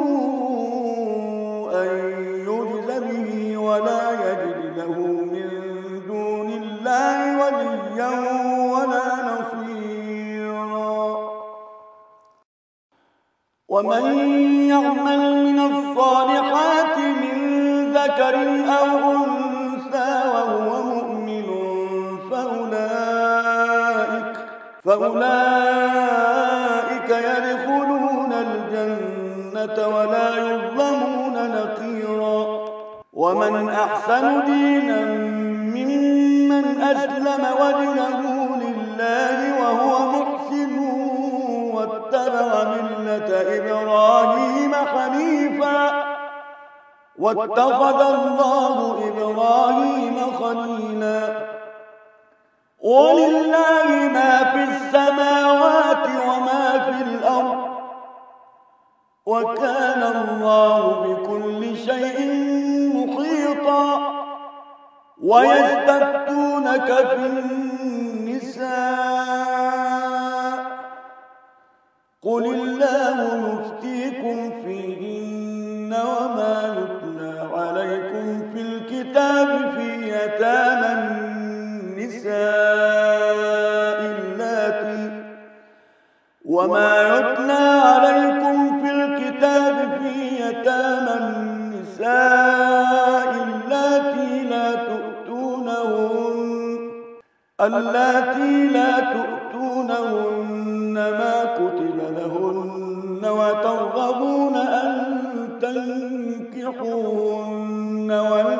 سوءا يجز به ولا يجد له من دون الله وليا ولا نصيرا. ومن يعمل من الصالحات من ذكر أو أنثى وهو مؤمن فأولئك يدخلون الجنة ولا يظلمون نقيرا. ومن أحسن دينا ممن أسلم وجهه لله وهو محسن واتبع ملة إبراهيم حنيفا واتخذ الله إبراهيم خليلا. ولله ما في السماوات وما في الأرض وكان الله بكل شيء محيطا. ويستفتونك في النساء قل الله يفتيكم فيهن وما يتلى عليكم في الكتاب في يتامى النساء اللاتي لا تؤتونهن ما كتب لهن وترغبون أن تنكحوهن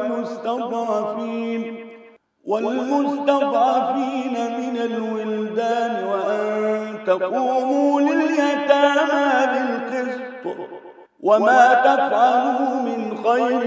والمستضعفين من الولدان وأن تقوموا لليتامى بالقسط وما تفعلوا من خير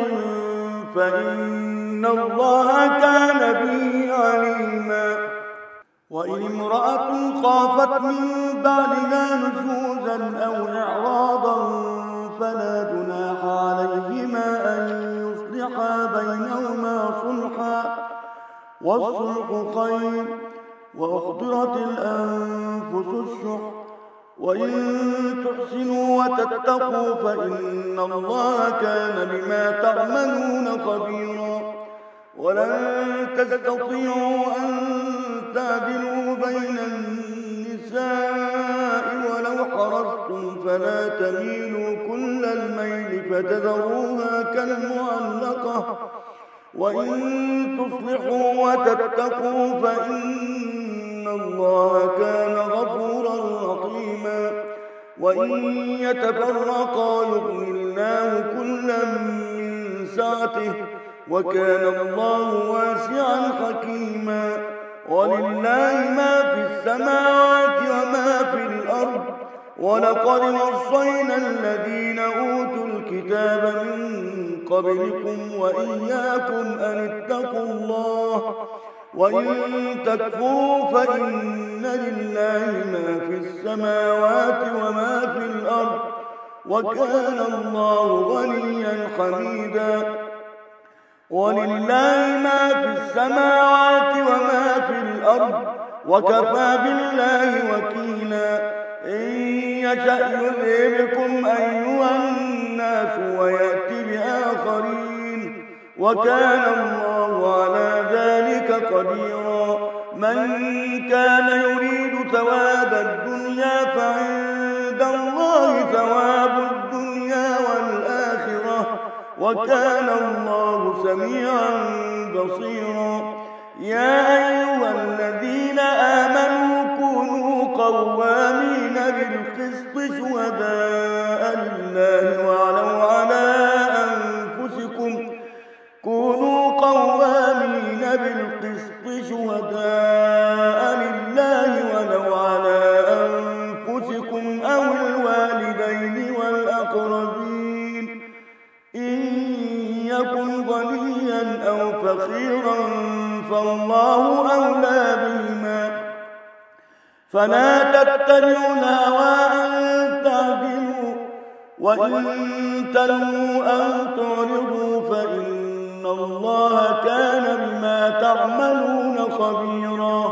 فإن الله كان به عليما. وإن امرأة خافت من بعدها نشوزا أو إعراضا فلا جناح عليهما أن يصلحا بينهما صلحا والصلح خير وأحضرت الأنفس الشح وإن تحسنوا وتتقوا فإن الله كان بما تعملون خبيرا. ولن تستطيعوا أن تعدلوا بين النساء ولو حرصتم فلا تميلوا كل الميل فتذروها كالمعلقة وإن تصلحوا وتتقوا فإن الله كان غفورا رحيما. وإن يتفرقا يغني الله كلا من سعته وكان الله واسعا حكيما. ولله ما في السماوات وما في الأرض ولقد وصينا الذين أوتوا الكتاب من قبلكم وإياكم أن اتقوا الله وإن تكفروا فإن لله ما في السماوات وما في الأرض وكان الله غنيا حميدا. ولله ما في السماوات وما في الأرض وكفى بالله وكيلا. إن يشأ يذهبكم أيها الناس ويأتي بآخرين وكان الله على ذلك قديرا. من كان يريد ثواب الدنيا فعند الله ثواب الدنيا والآخرة وكان الله سميعا بصيرا. يا أيها الذين آمنوا كونوا قوامين بالقسط شهداء لله ولو على أنفسكم أو الوالدين والأقربين إن يكن غنيا أو فقيرا فالله أولى بهما فلا تتبعوا الهوى أن تعدلوا وإن تلووا أن تعرضوا فإن الله كان بما تعملون خبيرا.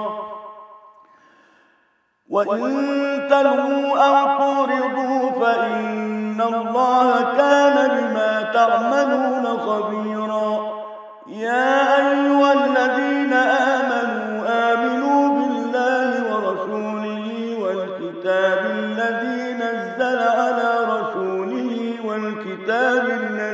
وإن تلووا أو تعرضوا فإن الله كان بما تعملون خبيرا. يا أيها الذين آمنوا بالله ورسوله والكتاب الذي نزل على رسوله والكتاب الذي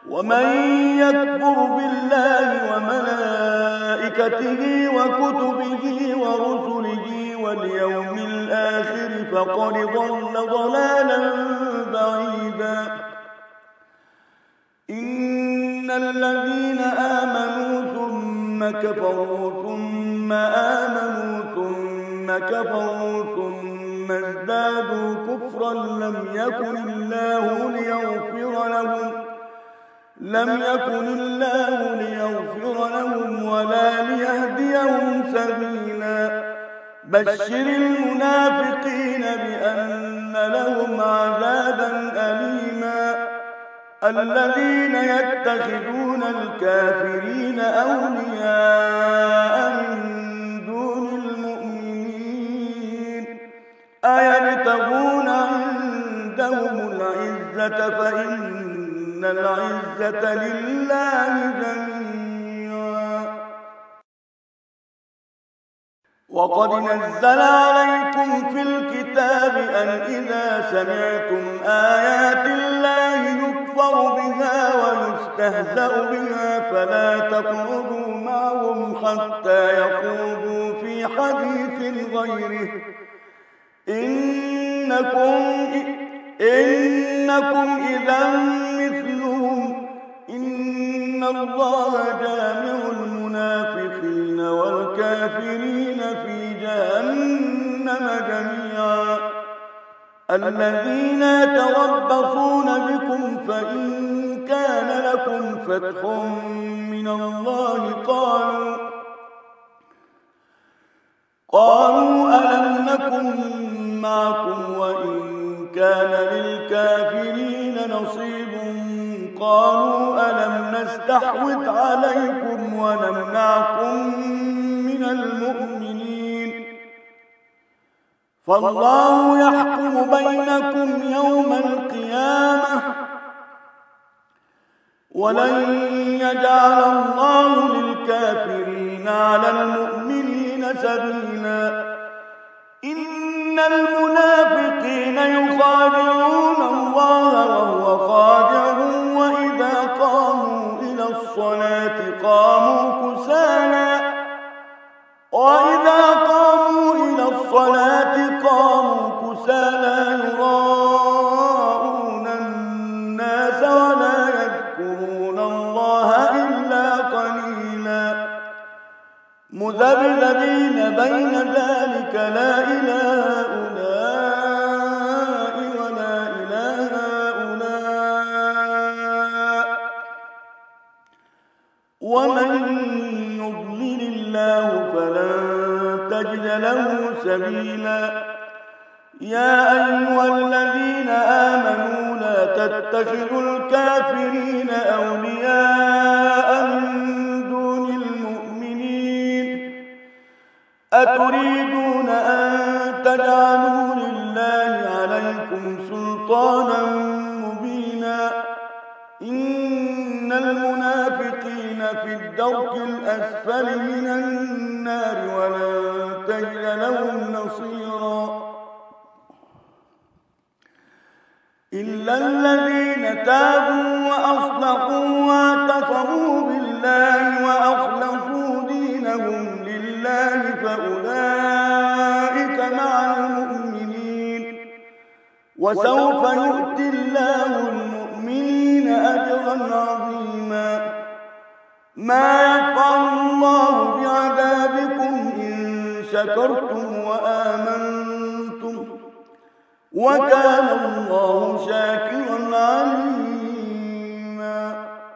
ومن يكفر بالله وملائكته وكتبه ورسله واليوم الآخر فقد ضل ضلالا بعيدا إن الذين آمنوا ثم كفروا ثم آمنوا ثم كفروا ثم ازدادوا كفرا لم يكن الله ليغفر لهم ولا ليهديهم سبيلا بشر المنافقين بأن لهم عذابا أليما الذين يتخذون الكافرين أولياء من دون المؤمنين أيبتغون عندهم العزة فإن العزة لله جميعا وقد نزل عليكم في الكتاب أن إذا سمعتم آيات الله يكفر بها ويستهزأ بها فلا تقعدوا معهم حتى يخوضوا في حديث غيره إنكم إذا مثلهم إن الله جامع المنافقين والكافرين في جهنم جميعا الذين يتربصون بكم فإن كان لكم فتح من الله قالوا ألم نكن معكم وإن كان للكافرين نصيب قالوا ألم نستحوذ عليكم ونمنعكم من المؤمنين فالله يحكم بينكم يوم القيامة ولن يجعل الله للكافرين على المؤمنين سبيلا إن المنافقين يخادعون الله وهو خادعهم وإذا قاموا إلى الصلاة قاموا كسالى يراءون الناس ولا يذكرون الله إلا قليلا مذبذبين بين ذلك لا إلى هؤلاء ولا إلى هؤلاء ومن يضلل الله فلن تجد له سبيلا يا أيها الذين آمنوا لا تتخذوا الكافرين أولياء من دون المؤمنين أتريدون أن تجعلوا لله عليكم سلطانا مبينا إن المنافقين في الدرك الأسفل من النار ولن تجد لهم نصيرا إلا الذين تابوا وأصلحوا واعتصموا بالله وأخلصوا دينهم لله فأولئك مع المؤمنين وسوف يؤتي الله المؤمنين أجرا عظيما ما يفعل الله بعذابكم إن شكرتم وآمنتم وكان الله شاكرا عليما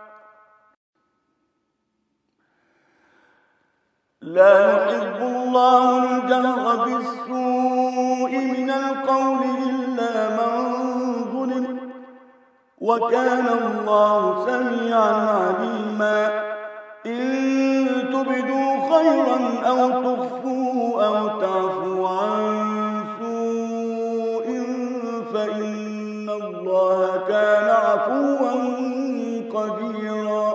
لا يحب الله الجهر بالسوء من القول إلا من ظلم وكان الله سميعا عليما إن تبدوا خيرا أو تخفوه أو تعفوا عن فإن الله كان عفوا قديرا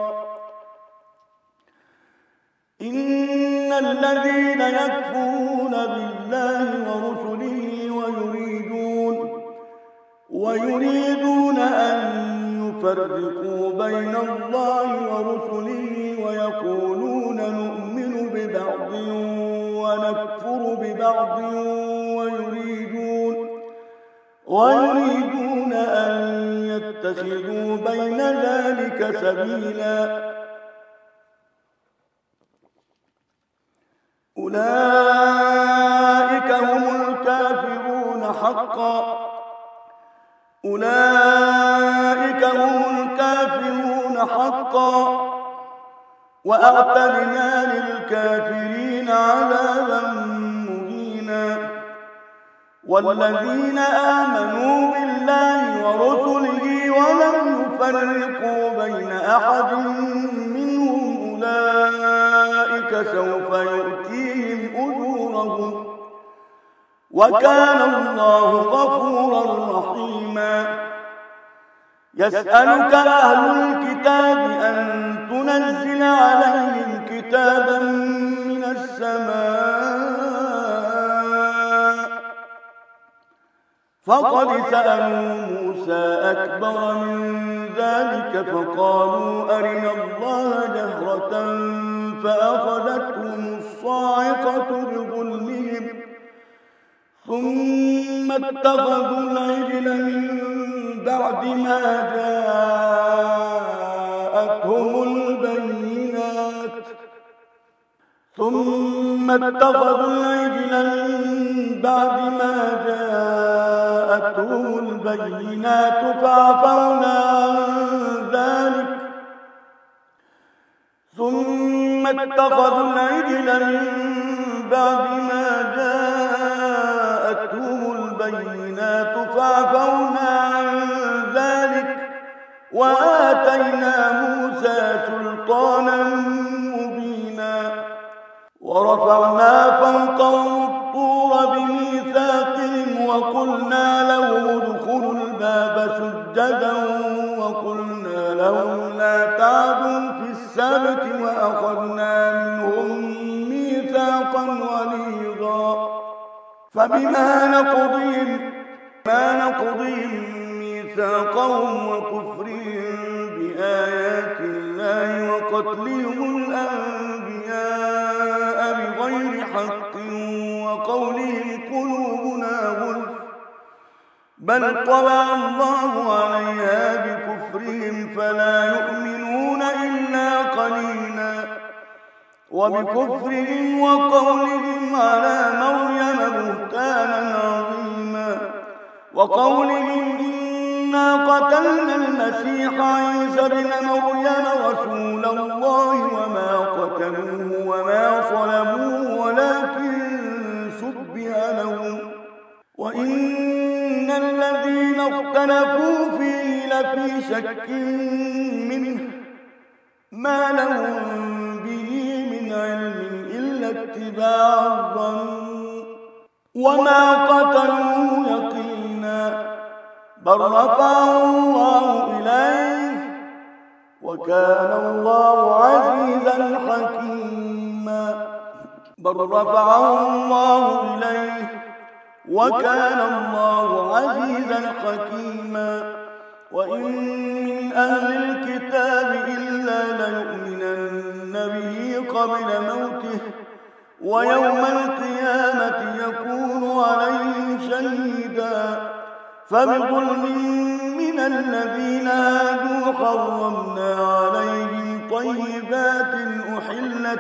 إن الذين يكفرون بالله ورسله ويريدون أن فرقوا بين الله ورسله ويقولون نؤمن ببعض ونكفر ببعض ويريدون أن يتخذوا بين ذلك سبيلا أولئك هم الكافرون حقا وأعتدنا للكافرين عذابا مهينا والذين آمنوا بالله ورسله ولم يفرقوا بين أحد منهم أولئك سوف يؤتيهم أجورهم وكان الله غفورا رحيما يسألك أهل الكتاب أن تنزل عليهم كتابا من السماء فقد سألوا موسى أكبر من ذلك فقالوا أرنا الله جهرة فأخذتهم الصاعقة بظلمهم ثم اتخذوا العجل من بعد ما جاءتهم البينات فعفونا عن ذلك وآتينا موسى سلطانا مبينا ورفعنا فوقهم الطور بميثاقهم وقلنا لهم ادخلوا الباب سجدا وقلنا لهم لا تعدوا في السبت وأخذنا منهم ميثاقا غليظا فبما نقضهم ميثاقهم وكفرهم بآيات الله وقتلهم الأنبياء بغير حق وقولهم قلوبنا غلف بل طبع الله عليها بكفرهم فلا يؤمنون إلا قليلا وبكفرهم وقولهم على مريم بهتانا عظيما وقولهم إنا قتلنا المسيح عيسى ابن مريم رسول الله وما قتلوه وما صلبوه ولكن شبه لهم وإن الذين اختلفوا فيه لفي شك منه ما لهم به من علم إلا اتباع الظن وما قتلوه يقينا بل رفعه الله إليه وكان الله عزيزا حكيما وإن من أهل الكتاب إلا ليؤمنن به قبل موته ويوم القيامة يكون عليهم شهيدا فبظلم من الذين هادوا حرمنا عليهم طيبات أحلت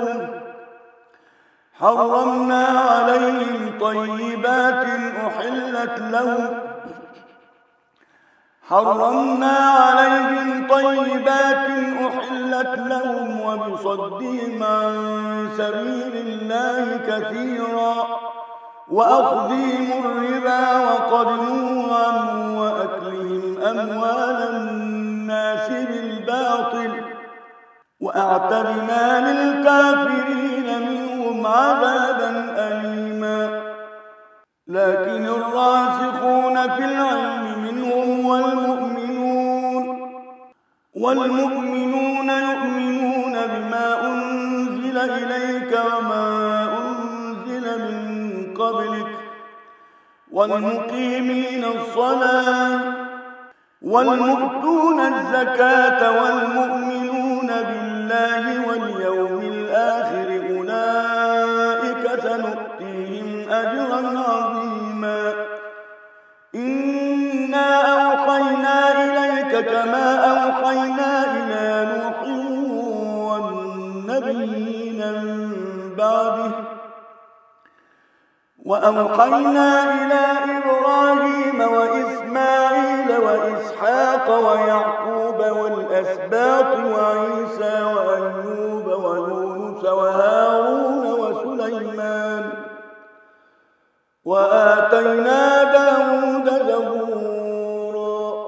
لهم وبصدهم عن سبيل الله كثيرا وأخذهم الربا وقد نهوا عنه وأكلهم أموال الناس بالباطل وأعتدنا للكافرين منهم عذابا أليما لكن الراسخون في العلم منهم والمؤمنون يؤمنون بما أنزل إليك وما أنزل من قبلك والمقيمين الصلاة والمؤتون الزكاة والمؤمنون بالله واليوم الآخر أولئك سنؤتيهم أجرا عظيما إنا أوحينا إليك كما أوحينا إلى نوح والنبيين من بعده وأوحينا إلى إبراهيم وإسماعيل وإسحاق ويعقوب والأسباط وعيسى وأيوب ويونس وهارون وسليمان وآتينا داود زبورا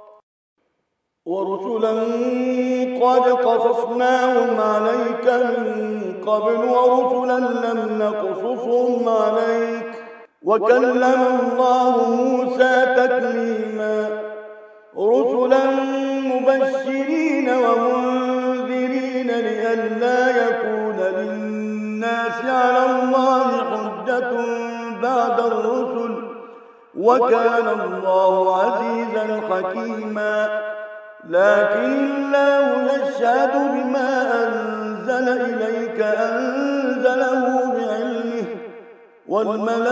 ورسلا قد قصصناهم عليك من قبل ورسلا لم نقصصهم عليك وكلم الله موسى تكليما رسلا مبشرين ومنذرين لئلا يكون للناس على الله حجة بعد الرسل وكان الله عزيزا حكيما لكن الله يشهد بما أنزل إليك أنزله بعلمه والملائكة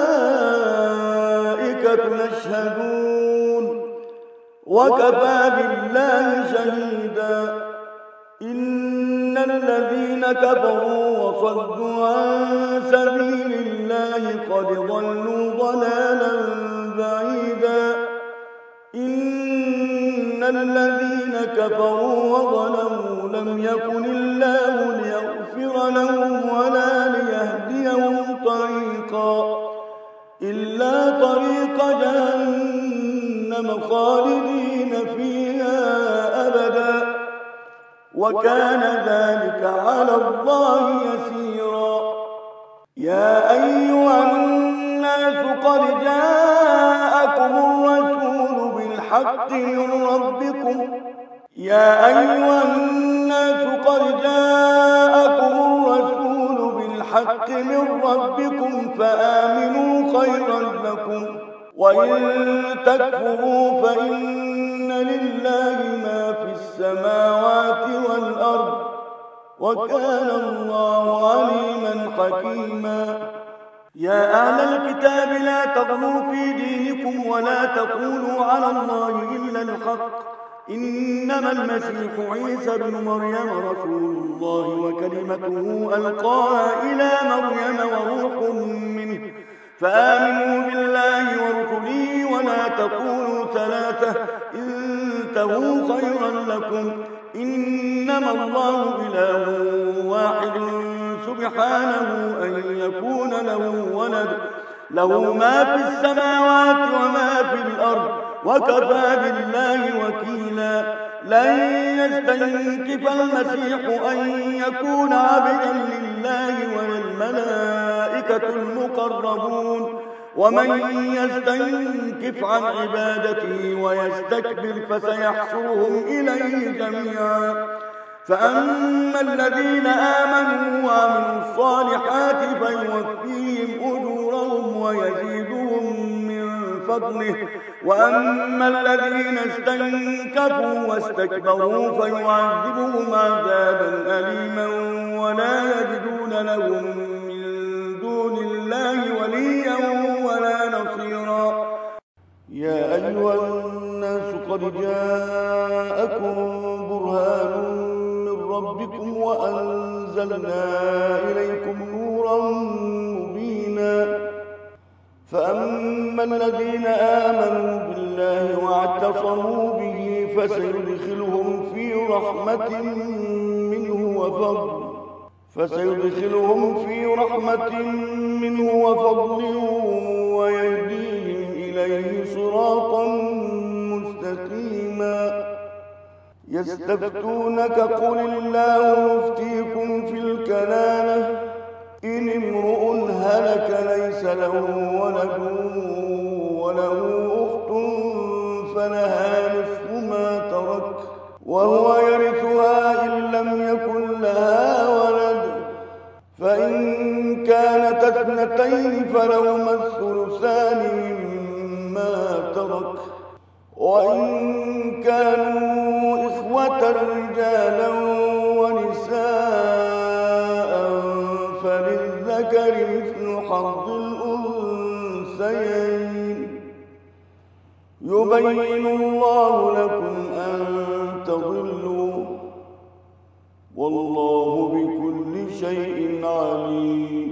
يشهدون وكفى بالله شهيدا إن الذين كفروا وصدوا عن سبيل الله قد ضلوا ضلالا بعيدا إن الذين كفروا وظلموا لم يكن الله ليغفر لهم ولا ليهديهم طريقا إلا طريق جهنم خالدين فيها أبدا وكان ذلك على الله يسيرا يا أيها الناس قد جاءكم الرسول بالحق من ربكم فآمنوا خيرا لكم وإن تكفروا فإن لله ما في السماوات والأرض وكان الله عليما حكيما يا أهل الكتاب لا تغلوا في دينكم ولا تقولوا على الله إلا الحق إنما المسيح عيسى بن مريم رسول الله وكلمته ألقاها إلى مريم وروح منه فآمنوا بالله ورسله ولا تقولوا ثلاثة انتهوا خيرا لكم إنما الله إله واحد سبحانه أن يكون له ولد له ما في السماوات وما في الأرض وكفى بالله وكيلا لن يستنكف المسيح أن يكون عبدا لله وللملائكة المقربون ومن يستنكف عن عبادته ويستكبر فسيحشرهم إليه جميعا فأما الذين آمنوا وعملوا الصالحات فيوفيهم أجورهم ويزيدهم من فضله وأما الذين استنكفوا واستكبروا فيعذبهم عذابا أليما ولا يجدون لهم من دون الله وليا ولا نصيرا يا أيها الناس قد جاءكم برهان من ربكم وأنزلنا إليكم نورا مبينا فأما الذين آمنوا بالله واعتصموا به فسيدخلهم في رحمة منه وفضل ويهديهم إليه صراطا مستقيما يستفتونك قل الله يفتيكم في الكلالة إن امرؤ هلك ليس له ولد وله أخت فلها نصف ما ترك وهو يرثها إن لم يكن لها ولد فإن كانت اثنتين فلهما الثلثان مما ترك وإن كانوا إخوة رجالا ونساء فللذكر مثل حظ الأنثيين يبين الله لكم أن تضلوا والله بكل شيء عليم